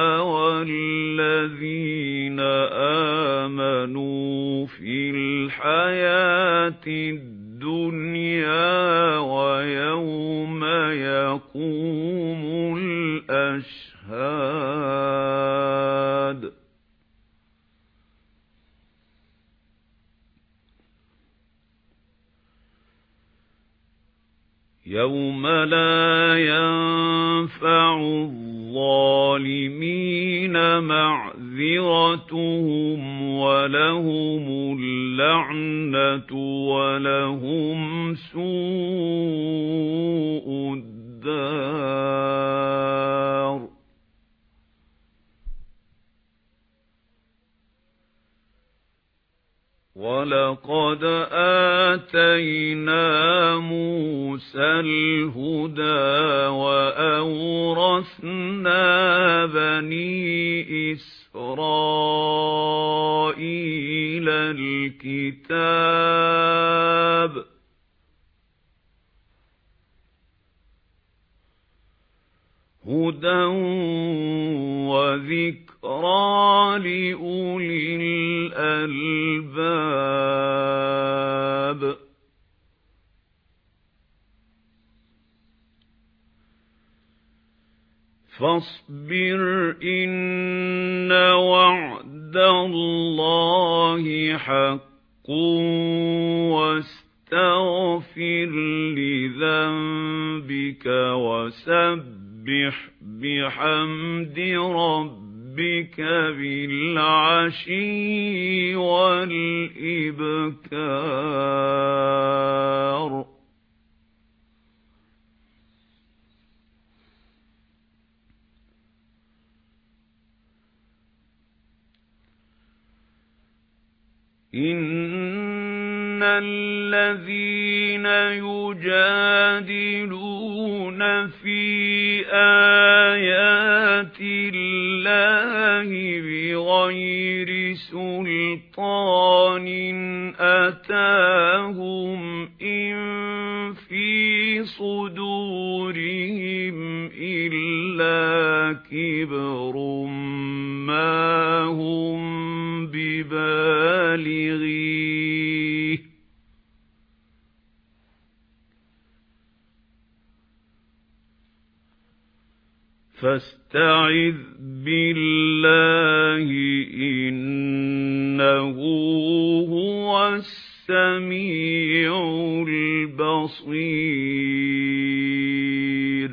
وَالَّذِينَ آمَنُوا فِي الْحَيَاةِ الدُّنْيَا وَيَوْمَ يَقُومُ الْأَشْهَادُ يَوْمَ لَا يَنفَعُ الظَّالِمِينَ مَعْذِرَتُهُمْ وَلَهُمُ اللَّعْنَةُ وَلَهُمْ سُوءُ الدَّارِ وَلَقَدْ آتَيْنَا مُوسَى الْهُدَى وَأَوْرَثْنَا بَنِي إِسْرَائِيلَ الْكِتَابَ هُدًى وَذِكْرَى لِأُولِي الْأَلْبَابِ فاصبر إن وعد الله حق واستغفر لذنبك وسبح بحمد ربك بالعشي والإبكار إن الذين يجادلون في آيات الله بغير سلطان أتاهم إن في صدورهم إلا كبر ما هم ببالغيه فاستعذ بالله إنه هو السميع البصير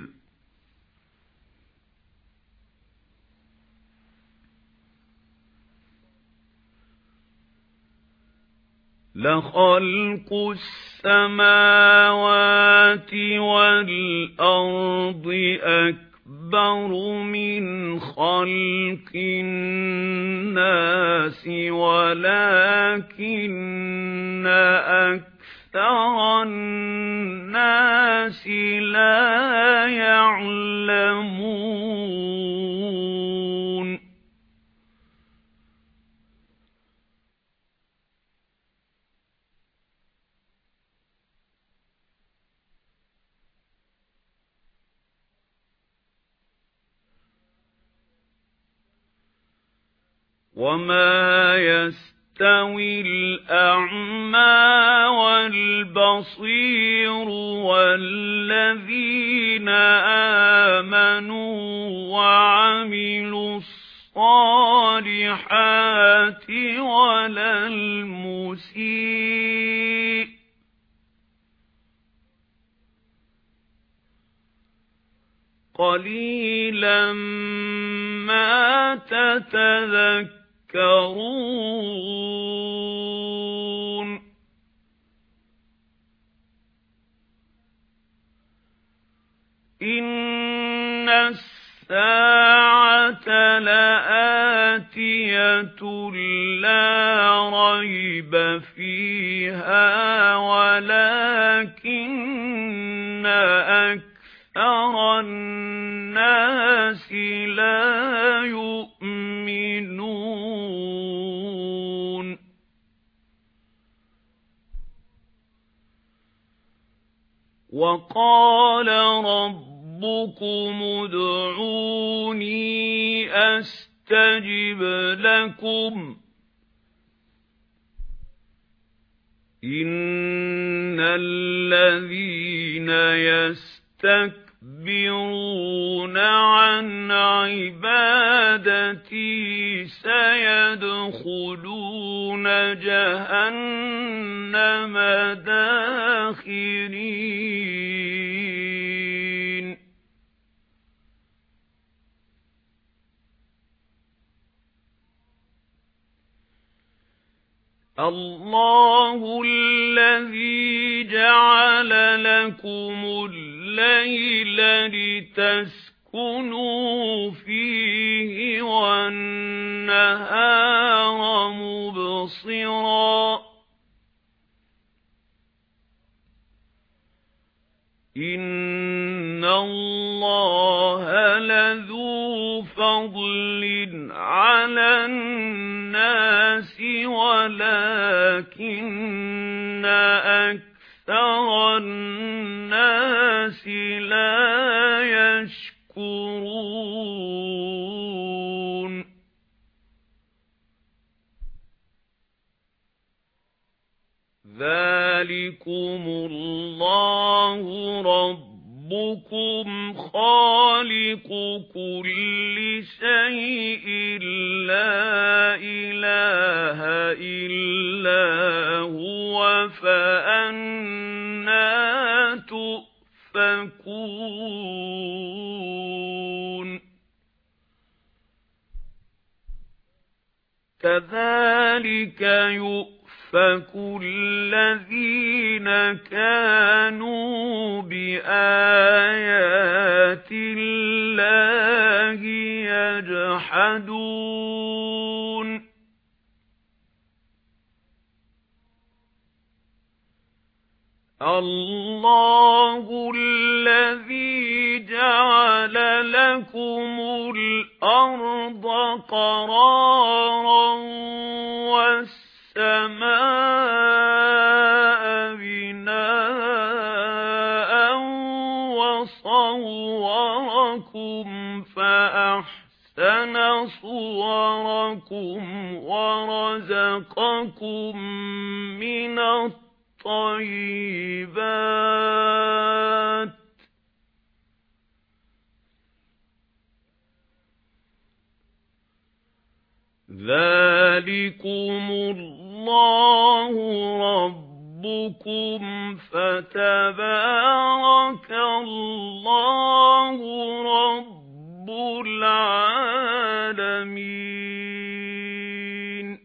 لخلق السماوات والأرض أكبر من خلق الناس ولكن أكثر الناس لا يعلمون وما يستوي الأعمى والبصير والذين آمنوا وعملوا الصالحات ولا المسيء قليلا ما تتذكرون إن الساعة لآتية لا ريب فيها ولكن أكثر الناس لا يؤمنون وقال ربكم ادعوني أستجب لكم إن الذين يستكبرون عن عبادتي سيدخلون جهنم داخرين الله الذي جعل لكم الليل لتسكنوا فيه والنهار مبصرا إن الله لذو فضل على الناس ولكن أكثر الناس لا يشكرون ذلكم الله ربكم خالق كل شيء لا إله إلا هو فأنى تؤفكون كذلك يؤفك الذين كانوا بآيات الله يجحدون الله الذي جعل لكم الأرض قرارا والسماء بناء صَوَّرَكُمْ فَأَحْسَنَ صُوَرَكُمْ وَرَزَقَكُم مِّنَ الطَّيِّبَاتِ ذَلِكُمُ اللَّهُ رَبُّكُمْ فَتَبَارَكَ اللَّهُ رَبُّ الْعَالَمِينَ.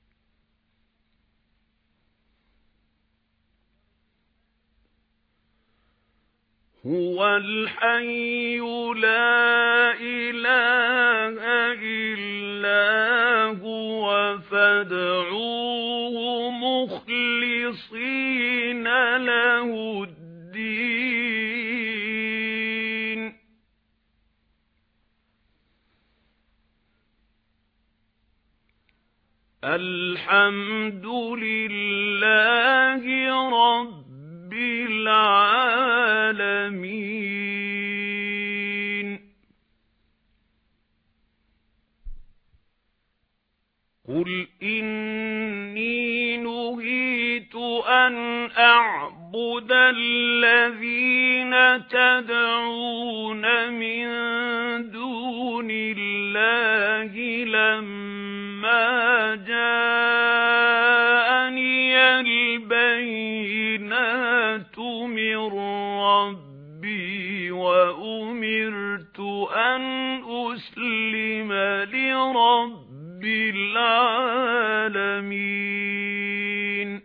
هُوَ الْحَيُّ لَا إِلَٰهَ إِلَّا هُوَ فَادْعُوهُ مُخْلِصِينَ لَهُ الدِّينَ الْحَمْدُ لِلَّهِ رَبِّ الْعَالَمِينَ. قُلْ إِنِّي نُهِيتُ أَنْ أَعْبُدَ الَّذِينَ تَدْعُونَ مِن دُونِ اللَّهِ لَمَّا جَاءَنِيَ الْبَيِّنَاتُ مِن رَّبِّي وَأُمِرْتُ أَنْ أُسْلِمَ لِرَبِّ الْعَالَمِينَ.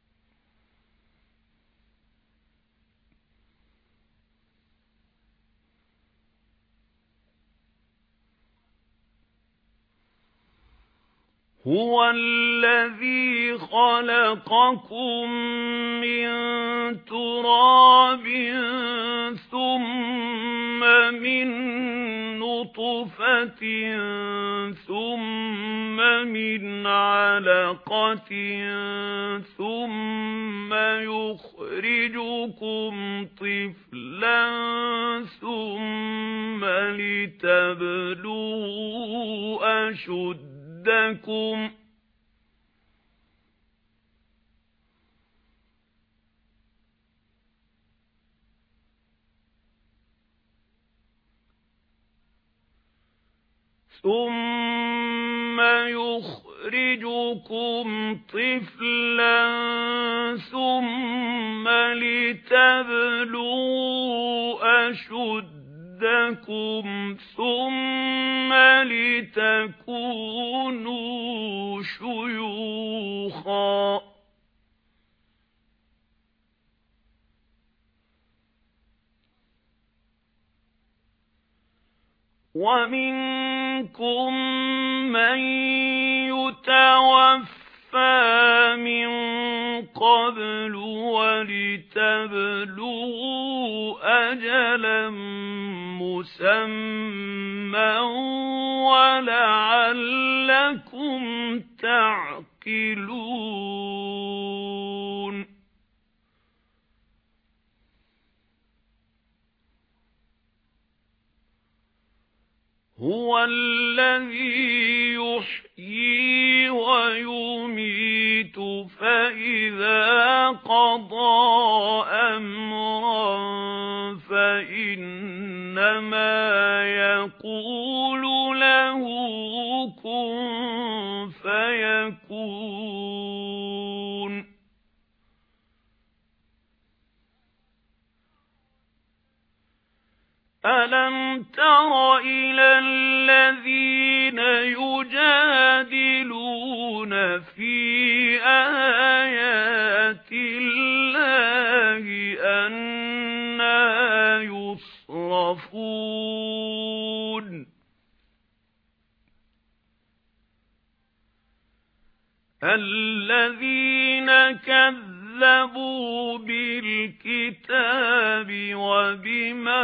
هُوَ الَّذِي خَلَقَكُم مِّن تُرَابٍ ثُمَّ مِن نُّطْفَةٍ ثُمَّ مِنْ عَلَقَةٍ ثُمَّ يُخْرِجُكُمْ طِفْلًا ثُمَّ لِتَبْلُغُوا أَشُدَّكُمْ ثُمَّ يُخْرِجُكُمْ طِفْلًا ثُمَّ لِتَبْلُغُوا أَشُدَّكُمْ ثُمَّ لِتَكُونُوا شُيُوخًا وَمِنكُم مَّن يُتَوَفَّى مِن قَبْلُ وَلِتَبْلُغُوا أَجَلًا مُّسَمًّى وَلَعَلَّكُمْ تَعْقِلُونَ. هُوَ الَّذِي يُحْيِي وَيُمِيتُ فَإِذَا قَضَى أَمْرًا فَإِنَّمَا يَقُولُ لَهُ كُن فَيَكُونُ. أَلَمْ تَرَ إِلَى الَّذِينَ يُجَادِلُونَ فِي آيَاتِ اللَّهِ أَنَّىٰ يُصْرَفُونَ الَّذِينَ كَذَّبُوا بِالْكِتَابِ وَبِمَا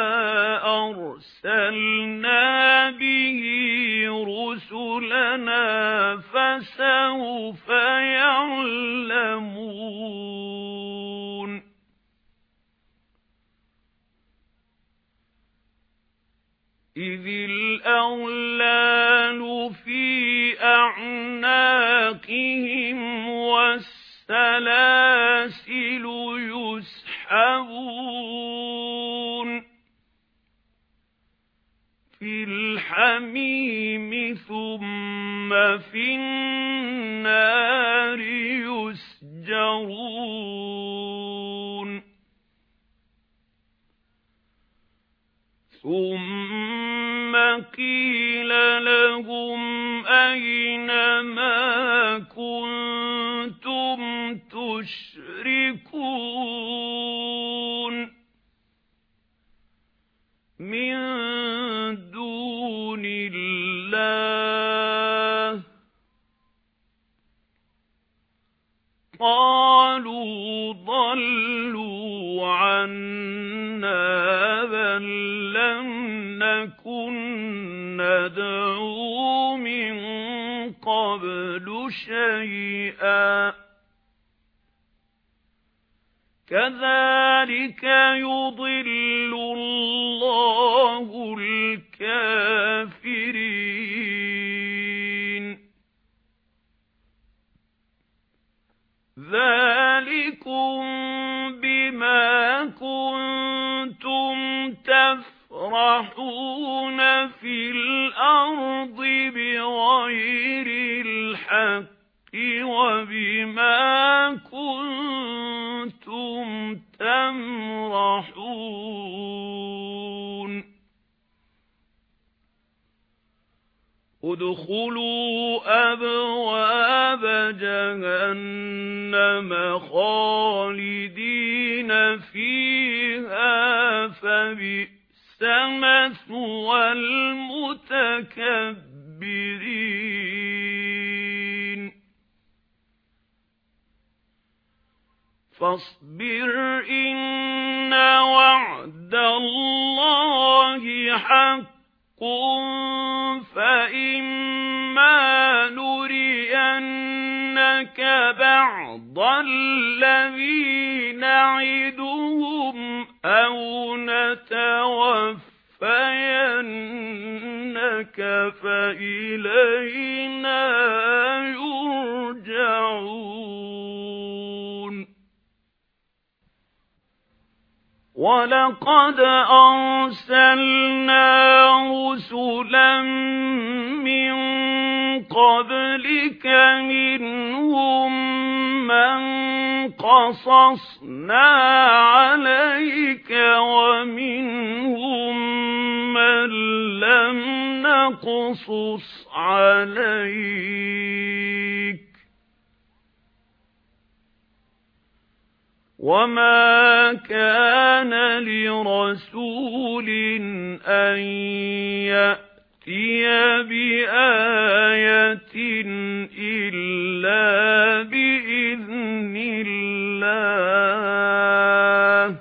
أَرْسَلْنَا بِهِ رُسُلَنَا فَسَوْفَ يَعْلَمُونَ. إذ الأغلال في أعناقهم والسلاسل يسحبون في الحميم ثم في النار يسجرون ثم قيل لهم أين ما كنتم تشركون من دون الله قالوا ضلوا عنا بل لم نكن ندعو من قبل شيئا كذلك يضل الله الكافرين ذلكم بما كنتم تفرحون في الأرض بغير الحق وبما كنتم تمرحون ادخلوا أبواب جهنم خالدين فيها فبئس مثوى المتكبرين فاصبر إن وعد الله حق فإما نرينك بعض الذي نعدهم أو نتوفينك فإلينا يرجعون وَلَقَدْ أَرْسَلْنَا رُسُلًا مِنْ قَبْلِكَ مِنْهُمْ مَنْ قَصَصْنَا عَلَيْكَ وَمِنْهُمْ مَنْ لَمْ نَقْصُصْ عَلَيْكَ وَمَا كَانَ لِرَسُولٍ أَن يَأْتِيَ بِآيَةٍ إِلَّا بِإِذْنِ اللَّهِ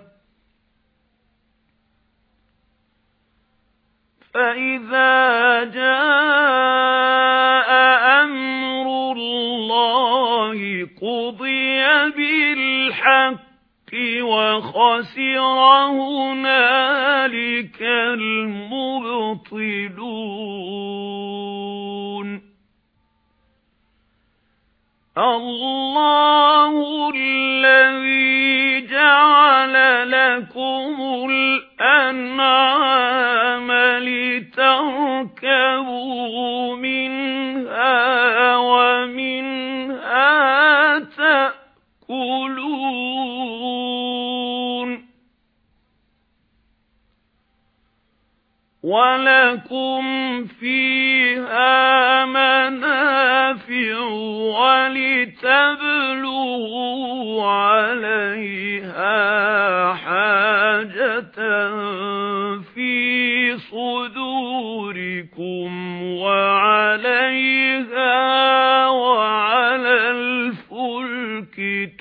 فَإِذَا جَاءَ أَمْرُ اللَّهِ قُضِيَ بِالْحَقِّ وَخَسِرَ هُنَالِكَ الْمُبْطِلُونَ اللَّهُ الَّذِي جَعَلَ لَكُمُ الْأَنْعَامَ لِتَرْكَبُوا مِنْهَا وَمِنْهَا تَأْكُلُونَ وَلَكُمْ فِيهَا مَنَافِعُ وَلِتَبْلُغُوا عَلَيْهَا حَاجَةً فِي صُدُورِكُمْ وَعَلَيْهَا وَعَلَى الْفُلْكِ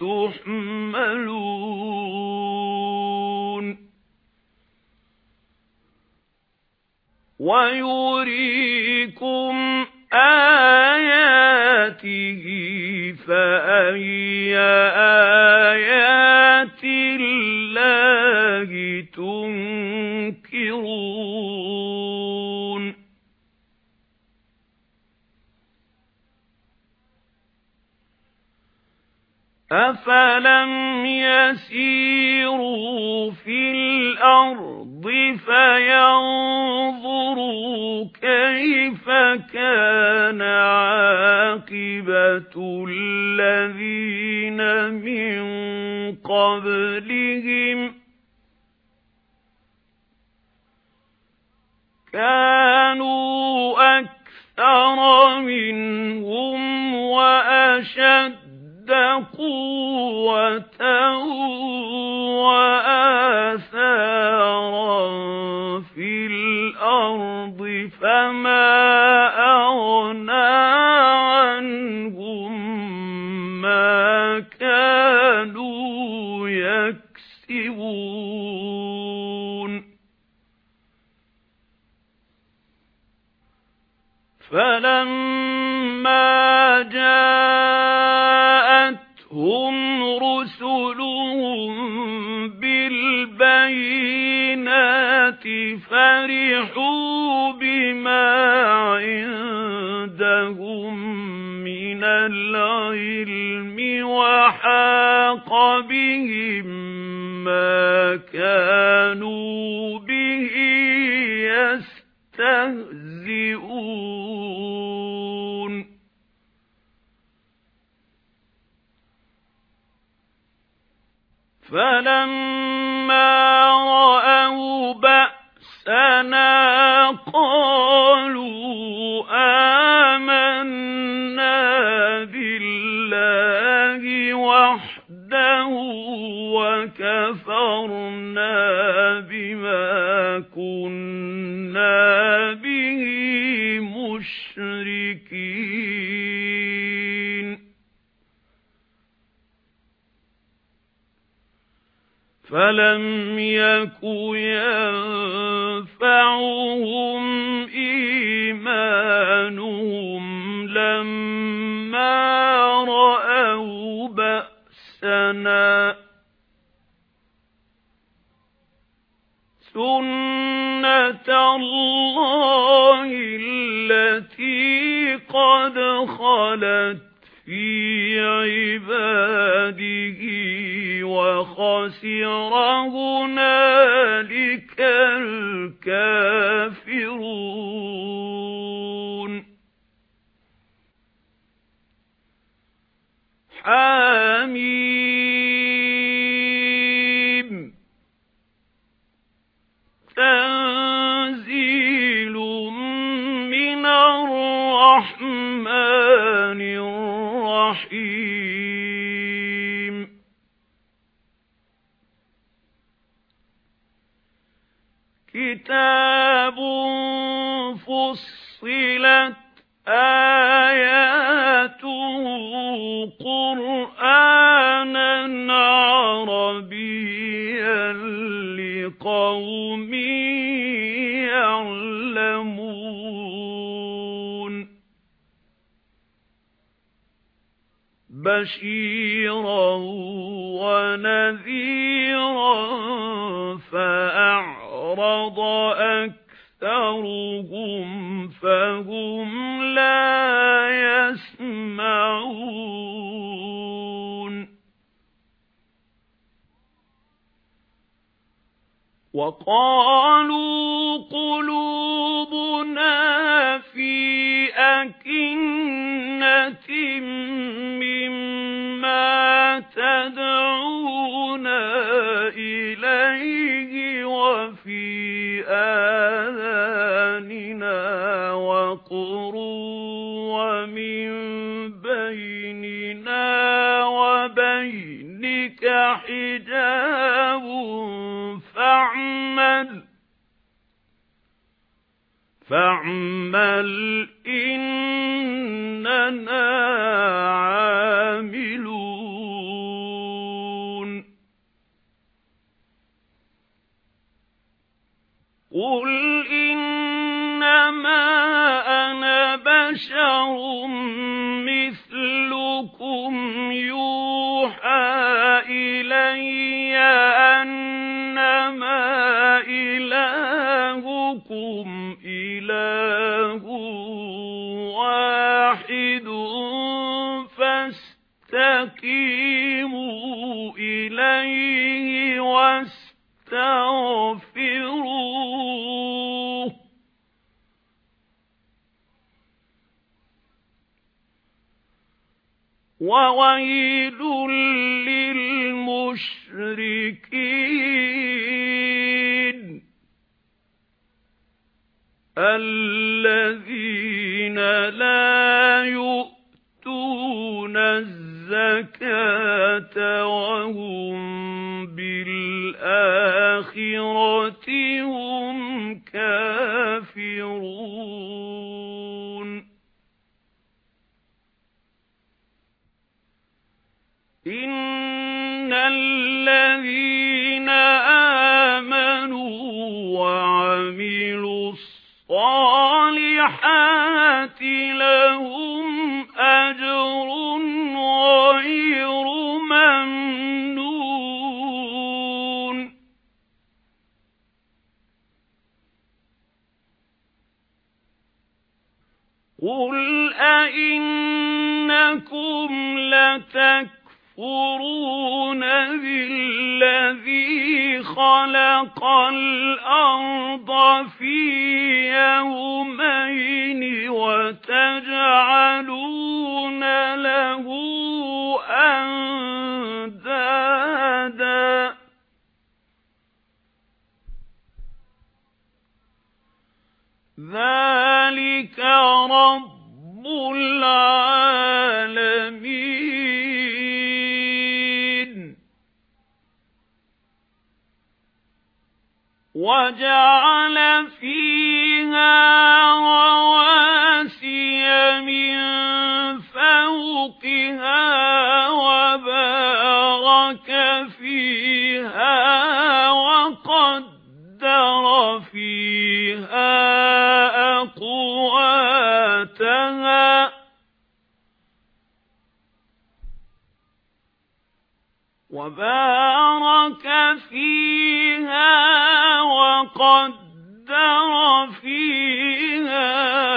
تُحْمَلُونَ وَيُرِيكُمْ آيَاتِهِ فَأَيَّ آيَاتِ اللَّهِ تُنكِرُونَ أَفَلَمْ يَسِيرُوا فِي الْأَرْضِ فَيَنظُرُوا كَيْفَ كَانَ عَاقِبَةُ الَّذِينَ مِنْ قَبْلِهِمْ كَانُوا أَكْثَرَ مِنْهُمْ وَأَشَدَّ قُوَّةً وَآثَارًا فِي الْأَرْضِ فَمَا أَغْنَى عَنْهُمْ مَا كَانُوا يَكْسِبُونَ فَلَمَّا جَاءَتْهُمْ رُسُلُهُم بِالْبَيِّنَاتِ فَرِحُوا بِمَا عِندَهُم مِّنَ الْعِلْمِ وَحَاقَ بِهِم مَّا كَانُوا بِهِ يَسْتَهْزِئُونَ فَلَمَّا رَأَوْا بَأْسَنَا قَالُوا آمَنَّا بِاللَّهِ وَحْدَهُ وَكَفَرْنَا بِمَا كُنَّا بِهِ مُشْرِكِينَ فَلَمْ يَكُ يَنفَعُهُمْ إِيمَانُهُمْ لَمَّا رَأَوْا بَأْسَنَا سُنَّةَ اللَّهِ الَّتِي قَدْ خَلَتْ فِي عِبَادِهِ وَخَسِرَ هُنَالِكَ الْكَافِرُونَ حَمِيمٌ تَنزِيلٌ مِّنَ الرَّحْمَنِ الرَّحِيمِ كِتَابٌ فُصِّلَتْ آيَاتُهُ قُرْآنًا عَرَبِيًّا لِقَوْمٍ يَعْلَمُونَ بَشِيرًا وَنَذِيرًا فَأَعْرَضَ أَكْثَرُهُمْ فَهُمْ لَا يَسْمَعُونَ وَقَالُوا قُلُوبُنَا فِي أَكِنَّةٍ مِّمَّا تَدْعُونَا إِلَيْهِ وَفِي آذَانِنَا وَقْرٌ وَمِن بَيْنِنَا وَبَيْنِكَ حِجَابٌ فَاعْمَلْ فَاعْمَلْ إِنَّنَا عَامِلُونَ قُلْ إِنَّمَا أَنَا بَشَرٌ مِثْلُكُمْ يُوحَى إِلَيَّ أَنَّمَا إِلَٰهُكُمْ إِلَٰهٌ واحد فاستقيموا وَوَيْلٌ لِّلْمُشْرِكِينَ الَّذِينَ لَا يُؤْتُونَ الزَّكَاةَ وَهُمْ بِالْآخِرَةِ هُمْ كَافِرُونَ إِنَّ الَّذِينَ آمَنُوا وَعَمِلُوا الصَّالِحَاتِ لَهُمْ أَجْرٌ غَيْرُ مَمْنُونٍ قُلْ أَئِنَّكُمْ لَتَكْفُرُونَ بِالَّذِي خَلَقَ الْأَرْضَ فِي يَوْمَيْنِ وَتَجْعَلُونَ لَهُ أَندَادًا ذَلِكَ رَبُّ الْعَالَمِينَ وَجَعَلَ فِيهَا رَوَاسِيَ مِن فَوْقِهَا وَبَارَكَ فِيهَا وَقَدَّرَ فِيهَا أَقْوَاتَهَا وَبَارَكَ فِيهَا وَقَدَّرَ فِيهَا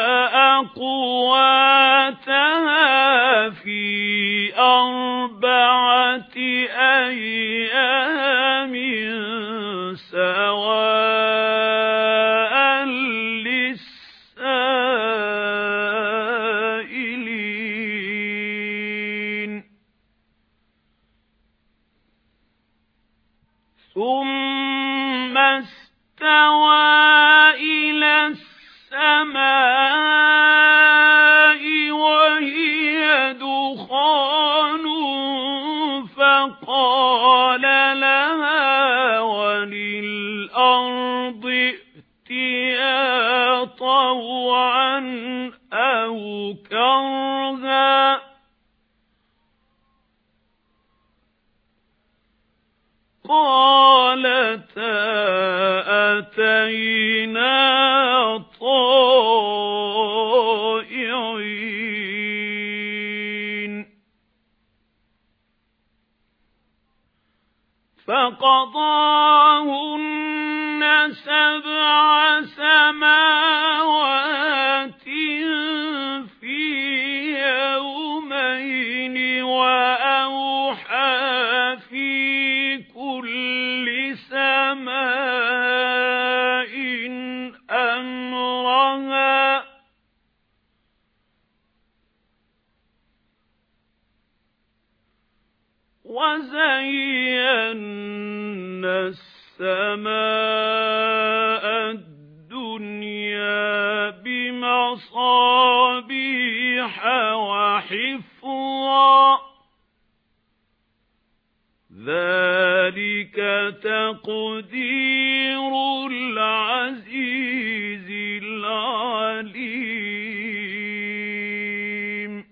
أَقْوَاتَهَا فِي أَرْبَعَةِ أَيَّامٍ سَوَاءً لِّلسَّائِلِينَ ثُمَّ اسْتَوَى إِلَى السَّمَاءِ وَهِيَ دُخَانٌ فَقَالَ لَهَا وَلِلْأَرْضِ ائْتِيَا طَوْعًا أَوْ كَرْهًا قَالَتَا أَتَيْنَا طَائِعِينَ فَقَضَاهُنَّ سَبْعَ سَمَاوَاتٍ فِي يَوْمَيْنِ وَأَوْحَىٰ فِي كُلِّ سَمَاءٍ أَمْرَهَا وَزَيَّنَّا السَّمَاءَ الدُّنْيَا بِمَصَابِيحَ وَحِفْظًا ذَلِكَ تَقْدِيرُ الْعَزِيزِ الْعَلِيمِ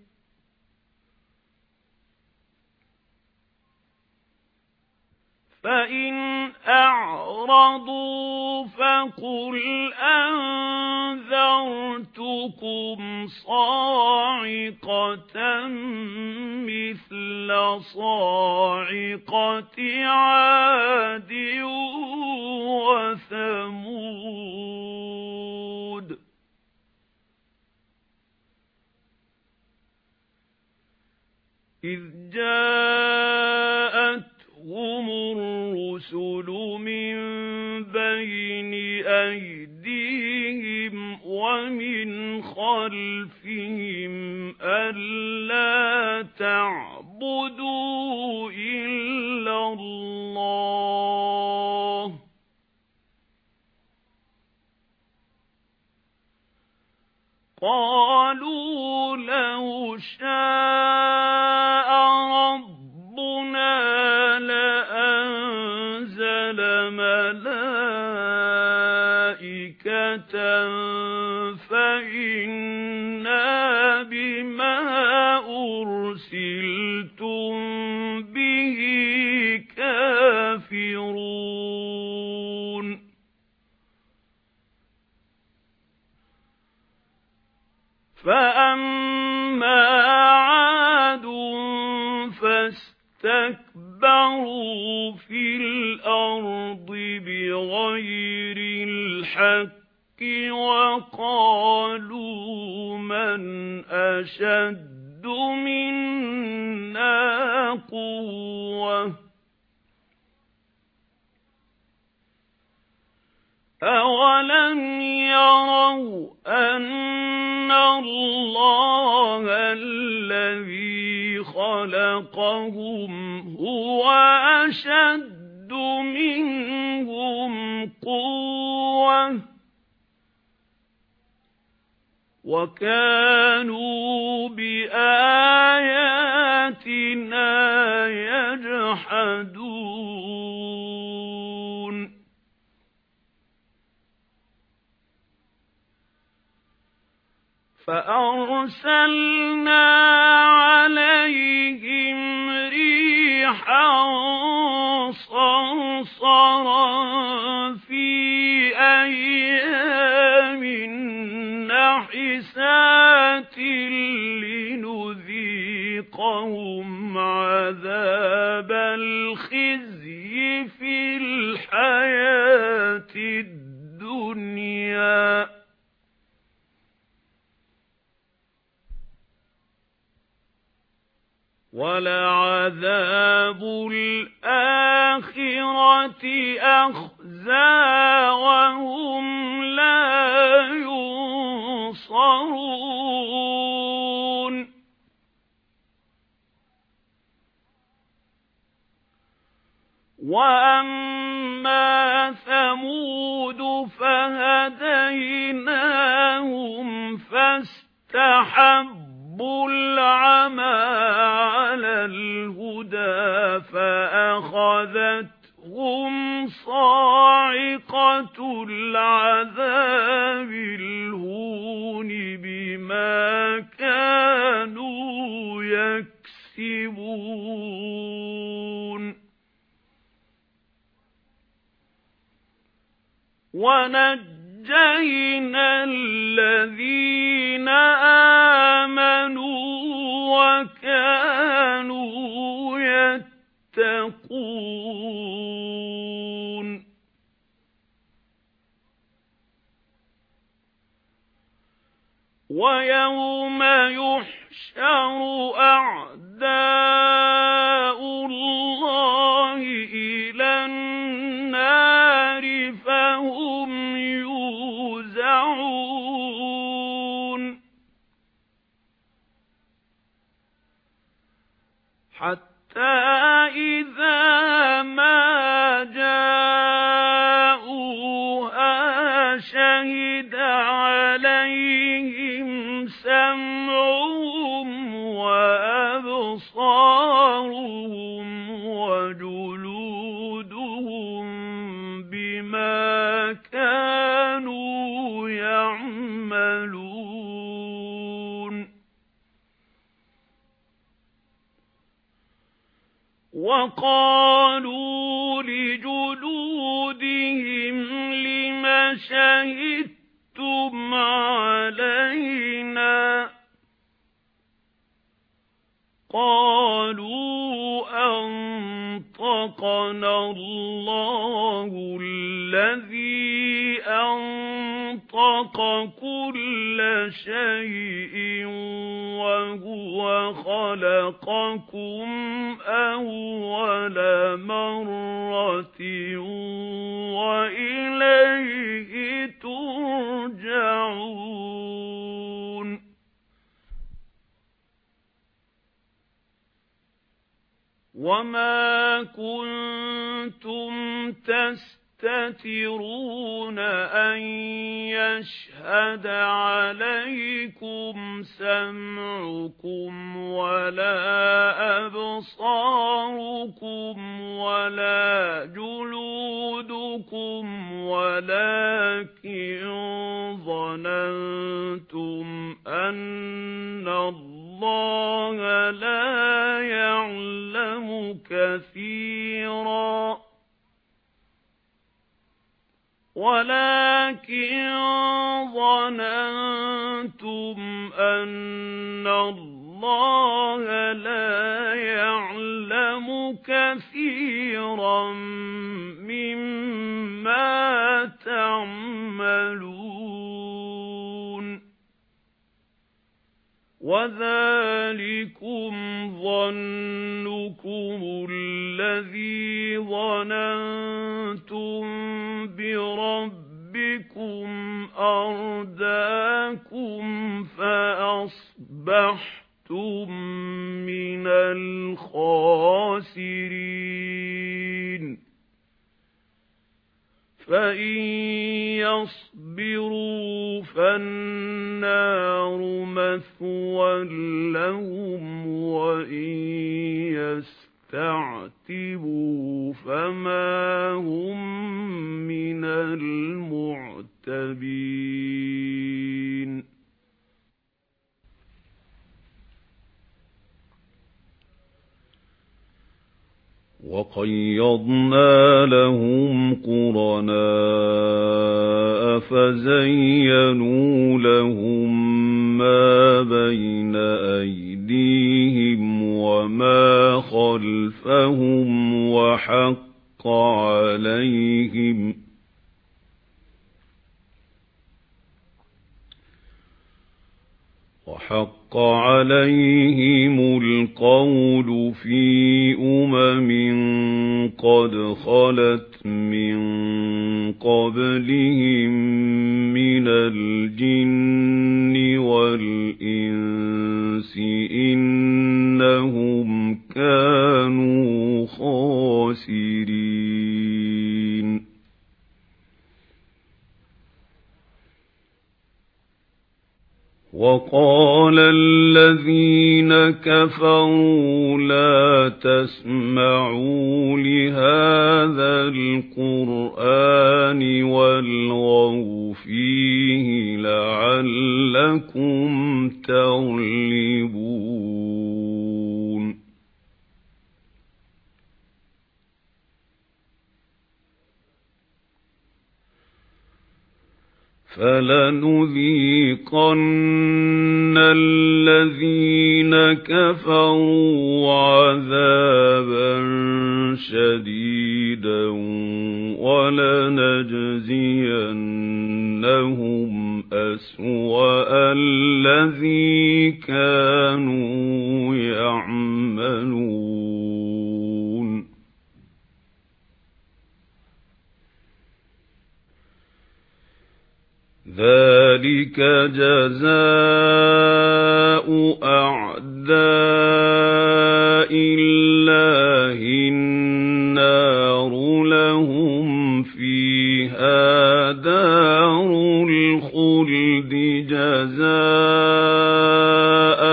فَإِنْ أَعْرَضُوا فَقُلْ أَنذَرْتُكُمْ صَاعِقَةً مِثْلَ صَاعِقَةِ عَادٍ وَثَمُودَ إِذْ جَاءَتْهُمُ الرُّسُلُ مِنْ بَيْنِ أَيْدِيهِمْ وَمِنْ خَلْفِهِمْ أَلَّا تَعْلَمُوا قالوا لو شاء ربنا لأنزل ملائكة فإنا بما أرسلتم به كافرون فأما عاد فاستكبروا في الأرض بغير الحق وقالوا من أشد منا قوة أولم يروا أن الله الذي خلقهم هو أشد منهم قوة وكانوا بآياتنا يجحدون فأرسلنا عليهم ريحا صرصرا في أيام نحسات لنذيقهم عذاب الخزي في الحياة الدنيا وَلَعَذَابُ الْآخِرَةِ أَخْزَىٰ وَهُمْ لَا يُنصَرُونَ وَأَمَّا ثَمُودُ فَهَدَيْنَاهُمْ فَاسْتَحَبُّوا الْعَمَىٰ عَلَى الْهُدَىٰ فَأَخَذَتْهُمْ صَاعِقَةُ الْعَذَابِ الْهُونِ بِمَا كَانُوا يَكْسِبُونَ وَنَجَّيْنَا الَّذِينَ آمَنُوا وَكَانُوا يَتَّقُونَ وَيَوْمَ يُحْشَرُ أَعْدَاءُ اللَّهِ إِلَى النَّارِ فَهُمْ يُوزَعُونَ حَتَّى إِذَا مَا جَاءُوهَا شَهِدَ عَلَيْهِمْ سَمْعُهُمْ وَأَبْصَارُهُمْ وَجُلُودُهُم بِمَا كَانُوا يَعْمَلُونَ وَقَالُوا لِجُلُودِهِمْ لِمَ شَهِدتُّمْ عَلَيْنَا قَالُوا أَنطَقَنَا اللَّهُ الَّذِي أَنطَقَ كُلَّ شَيْءٍ وَهُوَ خَلَقَكُمْ أَوَّلَ مَرَّةٍ وَإِلَيْهِ تُرْجَعُونَ وَمَا كُنتُمْ تَسْتَتِرُونَ أَن يشهد عليكم سمعكم ولا أبصاركم ولا جلودكم ولكن ظننتم أن الله لا يعلم كثيرا ولكن ظننتم أن الله لا يعلم كثيرا مما تعملون وذلكم ظنكم الذي ظننتم بربكم أرداكم فأصبحتم من الخاسرين فإن يصبروا فالنار مثوى لهم وإن يستعتبوا فما هم من المعتبين وَقَيَّضْنَا لَهُمْ قُرَنَاءَ فَزَيَّنُوا لَهُم مَّا بَيْنَ أَيْدِيهِمْ وَمَا خَلْفَهُمْ وَحَقَّ عَلَيْهِمْ وَحَقَّ عَلَيْهِمُ الْقَوْلُ فِي أُمَمٍ قَدْ خَلَتْ مِنْ قَبْلِهِمْ مِنَ الْجِنِّ وَالْإِنسِ إِنَّهُمْ كَانُوا خَاسِرِينَ وَقَالَ الَّذِينَ كَفَرُوا لَا تَسْمَعُوا لِهَذَا الْقُرْآنِ وَالْغَوْا فِيهِ لَعَلَّكُمْ تَغْلِبُونَ فَلَنُذِيقَنَّ الَّذِينَ كَفَرُوا عَذَابًا شَدِيدًا وَلَنَجْزِيَنَّهُمْ أَسْوَأَ الَّذِي كَانُوا يَعْمَلُونَ ذَلِكَ جَزَاءُ أَعْدَاءِ اللَّهِ النَّارُ لَهُمْ فِيهَا دَارُ الْخُلْدِ جَزَاءً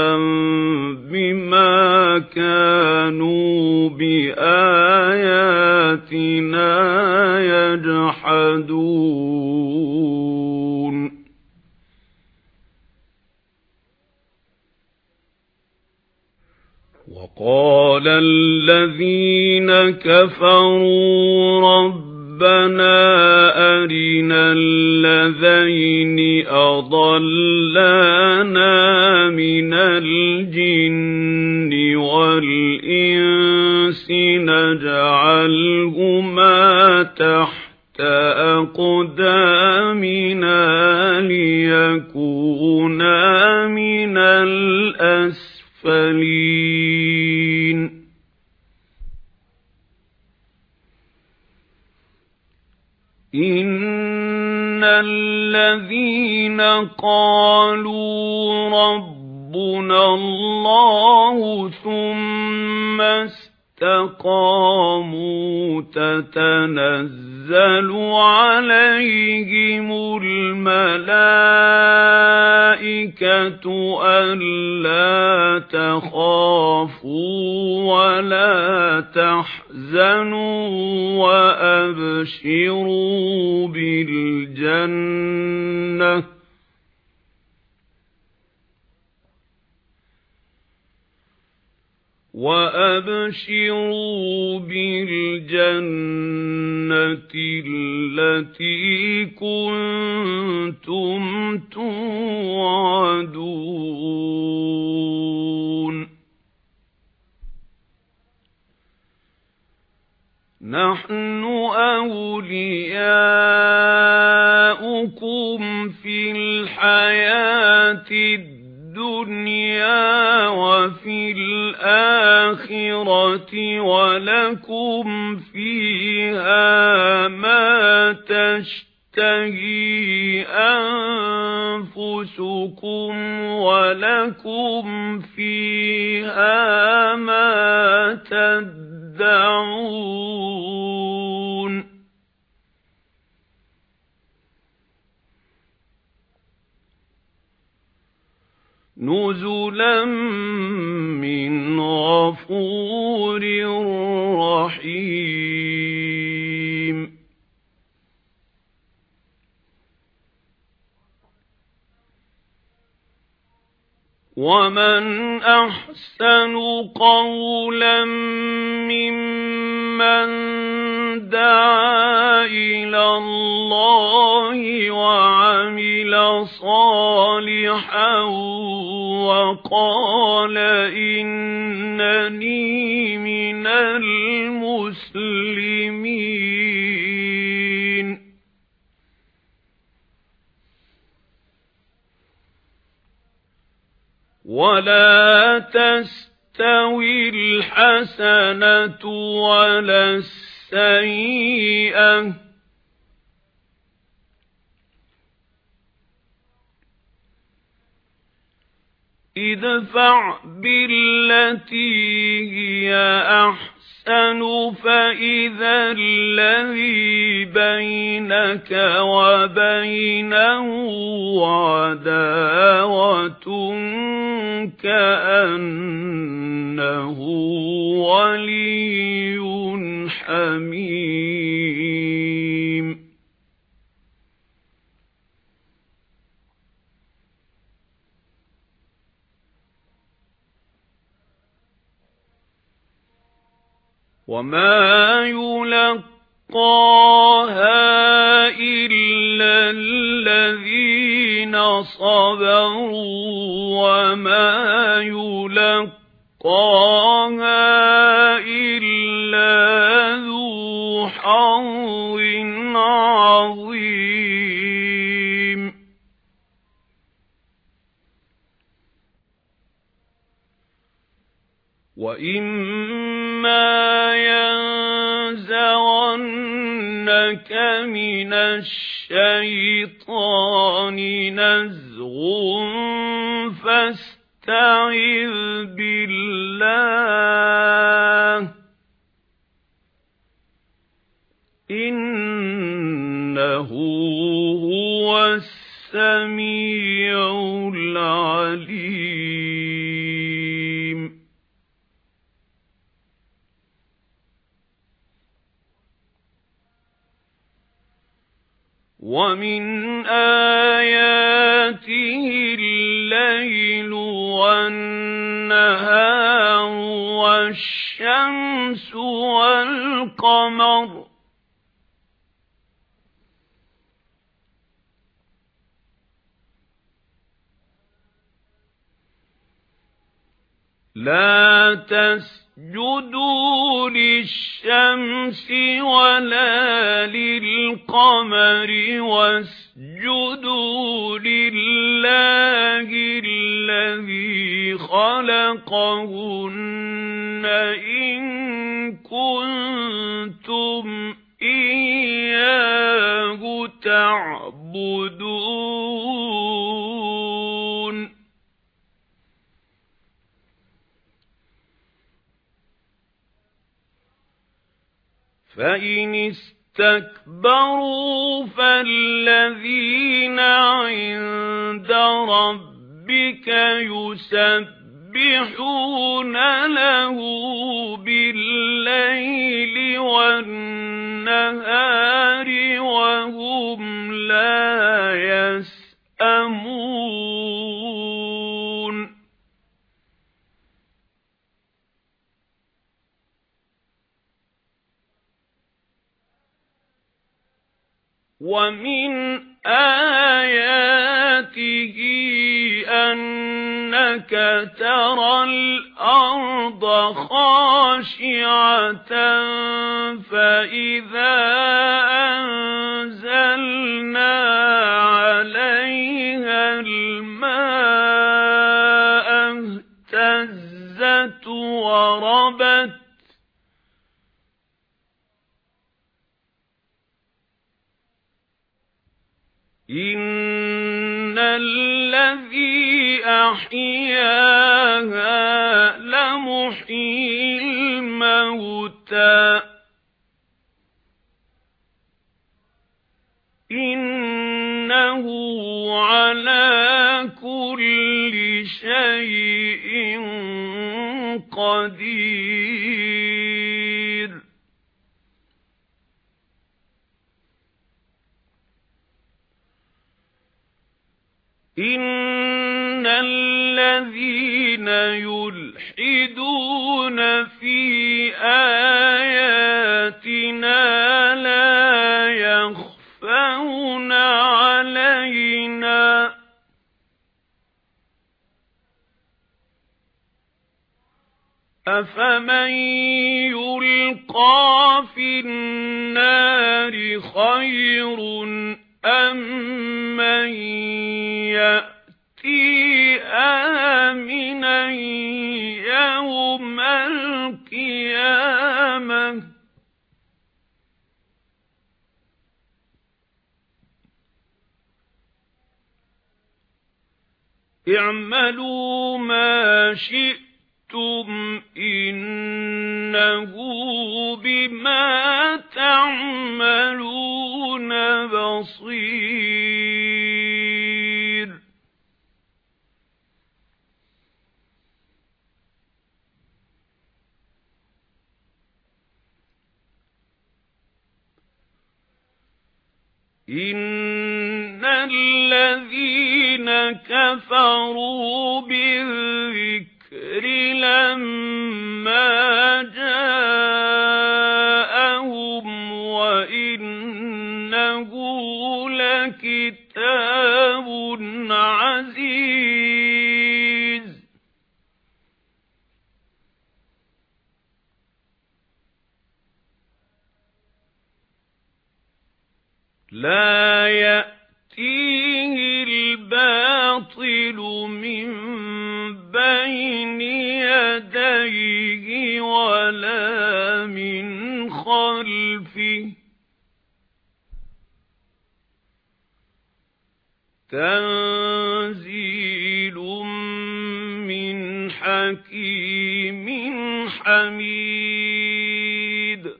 بِمَا كَانُوا بِآيَاتِنَا يَجْحَدُونَ وَقَالَ الَّذِينَ كَفَرُوا رَبَّنَا أَرِنَا اللَّذَيْنِ أَضَلَّانَا مِنَ الْجِنِّ وَالْإِنسِ نَجْعَلْهُمَا تَحْتَ أَقْدَامِنَا لِيَكُونَا مِنَ الْأَسْفَلِينَ إِنَّ الَّذِينَ قَالُوا رَبُّنَا اللَّهُ ثُمَّ اسْتَقَامُوا تَتَنَزَّلُ عَلَيْهِمُ الْمَلَائِكَةُ أَلَّا تَخَافُوا وَلَا تَحْزَنُوا وَأَبْشِرُوا بِالْجَنَّةِ وَأَبْشِرُوا بِالْجَنَّةِ الَّتِي كُنتُمْ تُوعَدُونَ نَحْنُ أَوْلِيَاؤُكُمْ فِي الْحَيَاةِ الدُّنْيَا وَفِي الْآخِرَةِ وَلَكُمْ فِيهَا مَا تَشْتَهِي أَنفُسُكُمْ وَلَكُمْ فِيهَا مَا تَدَّعُونَ نُزُلًا مِنْ غَفُورٍ رَحِيمٍ وَمَنْ أَحْسَنُ قَوْلًا مِّمَّنْ دَعَا إِلَى اللَّهِ وَعَمِلَ صَالِحًا وَقَالَ إِنَّنِي مِنَ الْمُسْلِمِينَ وَلَا تَسْتَوِي الْحَسَنَةُ وَلَا السَّيِّئَةُ ادْفَعْ بِالَّتِي هِيَ أَحْسَنُ فَإِذَا الَّذِي بَيْنَكَ وَبَيْنَهُ عَدَاوَةٌ كَأَنَّهُ وَلِيٌّ حَمِيمٌ وَمَا يُلَقَّاهَا إِلَّا الَّذِينَ صَبَرُوا وَمَا يُلَقَّاهَا إِلَّا ذُو حَظٍّ عَظِيمٍ وَإِمَّا يَنزَغَنَّكَ مِنَ الشَّيْطَانِ نَزْغٌ فَاسْتَعِذْ بِاللَّهِ إِنَّهُ هُوَ السَّمِيعُ الْعَلِيمُ وَمِنْ آيَاتِهِ اللَّيْلُ وَالنَّهَارُ وَالشَّمْسُ وَالْقَمَرُ لَا تَسْجُدُوا لِلشَّمْسِ وَلَا لِلْقَمَرِ وَاسْجُدُوا لِلَّهِ الَّذِي خَلَقَهُنَّ إِن كُنتُمْ إِيَّاهُ تَعْبُدُونَ فإن استكبروا فالذين عند ربك يسبحون له بالليل والنهار وهم لا يسأمون ومن آياته أنك ترى الأرض خاشعة فإذا أنزلنا عليها الماء اهتزت وربت إِنَّ الَّذِي أَحْيَاهَا لَمُحْيِي الْمَوْتَى إِنَّهُ عَلَى كُلِّ شَيْءٍ قَدِيرٌ إِنَّ الَّذِينَ يُلْحِدُونَ فِي آيَاتِنَا لَا يَخْفَوْنَ عَلَيْنَا أَفَمَن يُلْقَى فِي النَّارِ خَيْرٌ أَمَّن يَأْتِي آمِنًا يَوْمَ الْقِيَامَةِ اعْمَلُوا مَا شِئْتُمْ إِنَّهُ بِمَا تَعْمَلُونَ بَصِيرٌ إِنَّ الَّذِينَ كَفَرُوا بِالذِّكْرِ لَمَّا جَاءَهُمْ وَإِنَّهُ لَكِتَابٌ عَزِيزٌ لَا يَأْتِيهِ الْبَاطِلُ مِنْ بَيْنِ يَدَيْهِ وَلَا مِنْ خَلْفِهِ تَنزِيلٌ مِنْ حَكِيمٍ حَمِيدٍ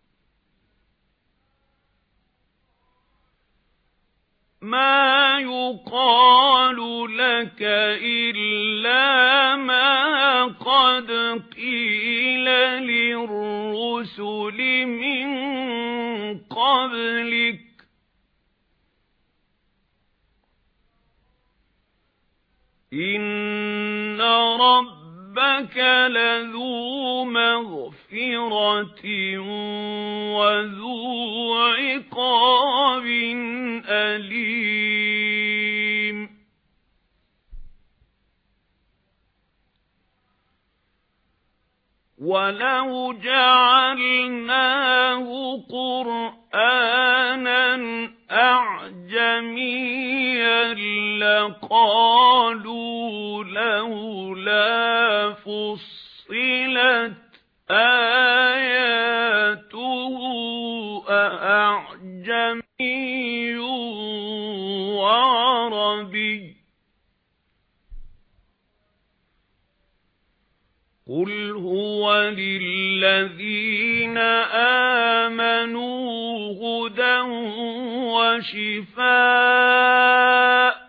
مَا يُقَالُ لَكَ إِلَّا مَا قَدْ قِيلَ لِلرُّسُلِ مِنْ قَبْلِكَ إِنَّ رَبَّكَ لَذُو مَغْفِرَةٍ وَذُو عِقَابٍ أَلِيمٍ وَلَوْ جَعَلْنَاهُ قُرْآنًا أَعْجَمِيًّا لَقَالُوا لَوْلَا فُصِّلَتْ آيَاتُهُ أَأَعْجَمِيٌّ وَعَرَبِيٌّ قُلْ هُوَ لِلَّذِينَ آمَنُوا هُدًى وَشِفَاءٌ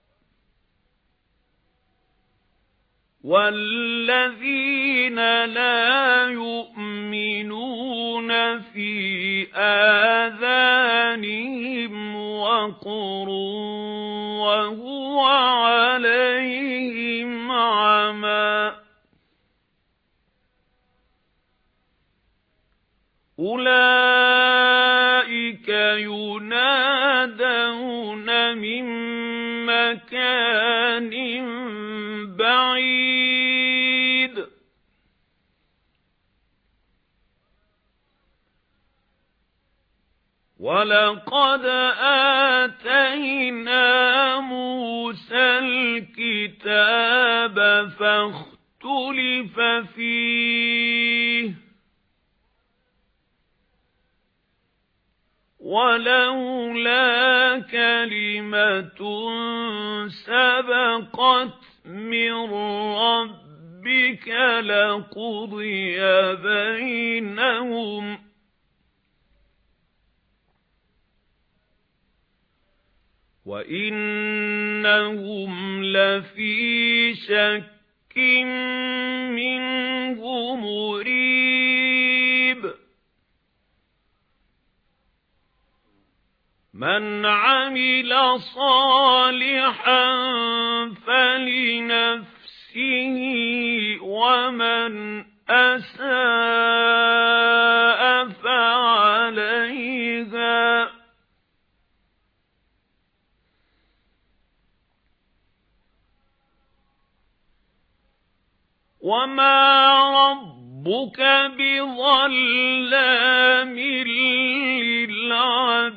وَالَّذِينَ لَا يُؤْمِنُونَ فِي آذَانِهِمْ وَقْرٌ وَهُوَ عَلَيْهِمْ عَمًى أُولَئِكَ يُنَادَوْنَ مِن مَّكَانٍ بَعِيدٍ وَلَقَدْ آتَيْنَا مُوسَى الْكِتَابَ فَاخْتُلِفَ فِيهِ وَلَوْلَا كَلِمَةٌ سَبَقَتْ مِنْ رَبِّكَ لَقُضِيَ بَيْنَهُمْ وَإِنَّهُمْ لَفِي شَكٍّ مِّنْهُ مُرِيبٍ مَنْ عَمِلَ صَالِحًا فَلِنَفْسِهِ وَمَنْ أَسَاءَ فَعَلَيْهَا وَمَا رَبُّكَ بِظَلَّامٍ لِلْعَبِيدِ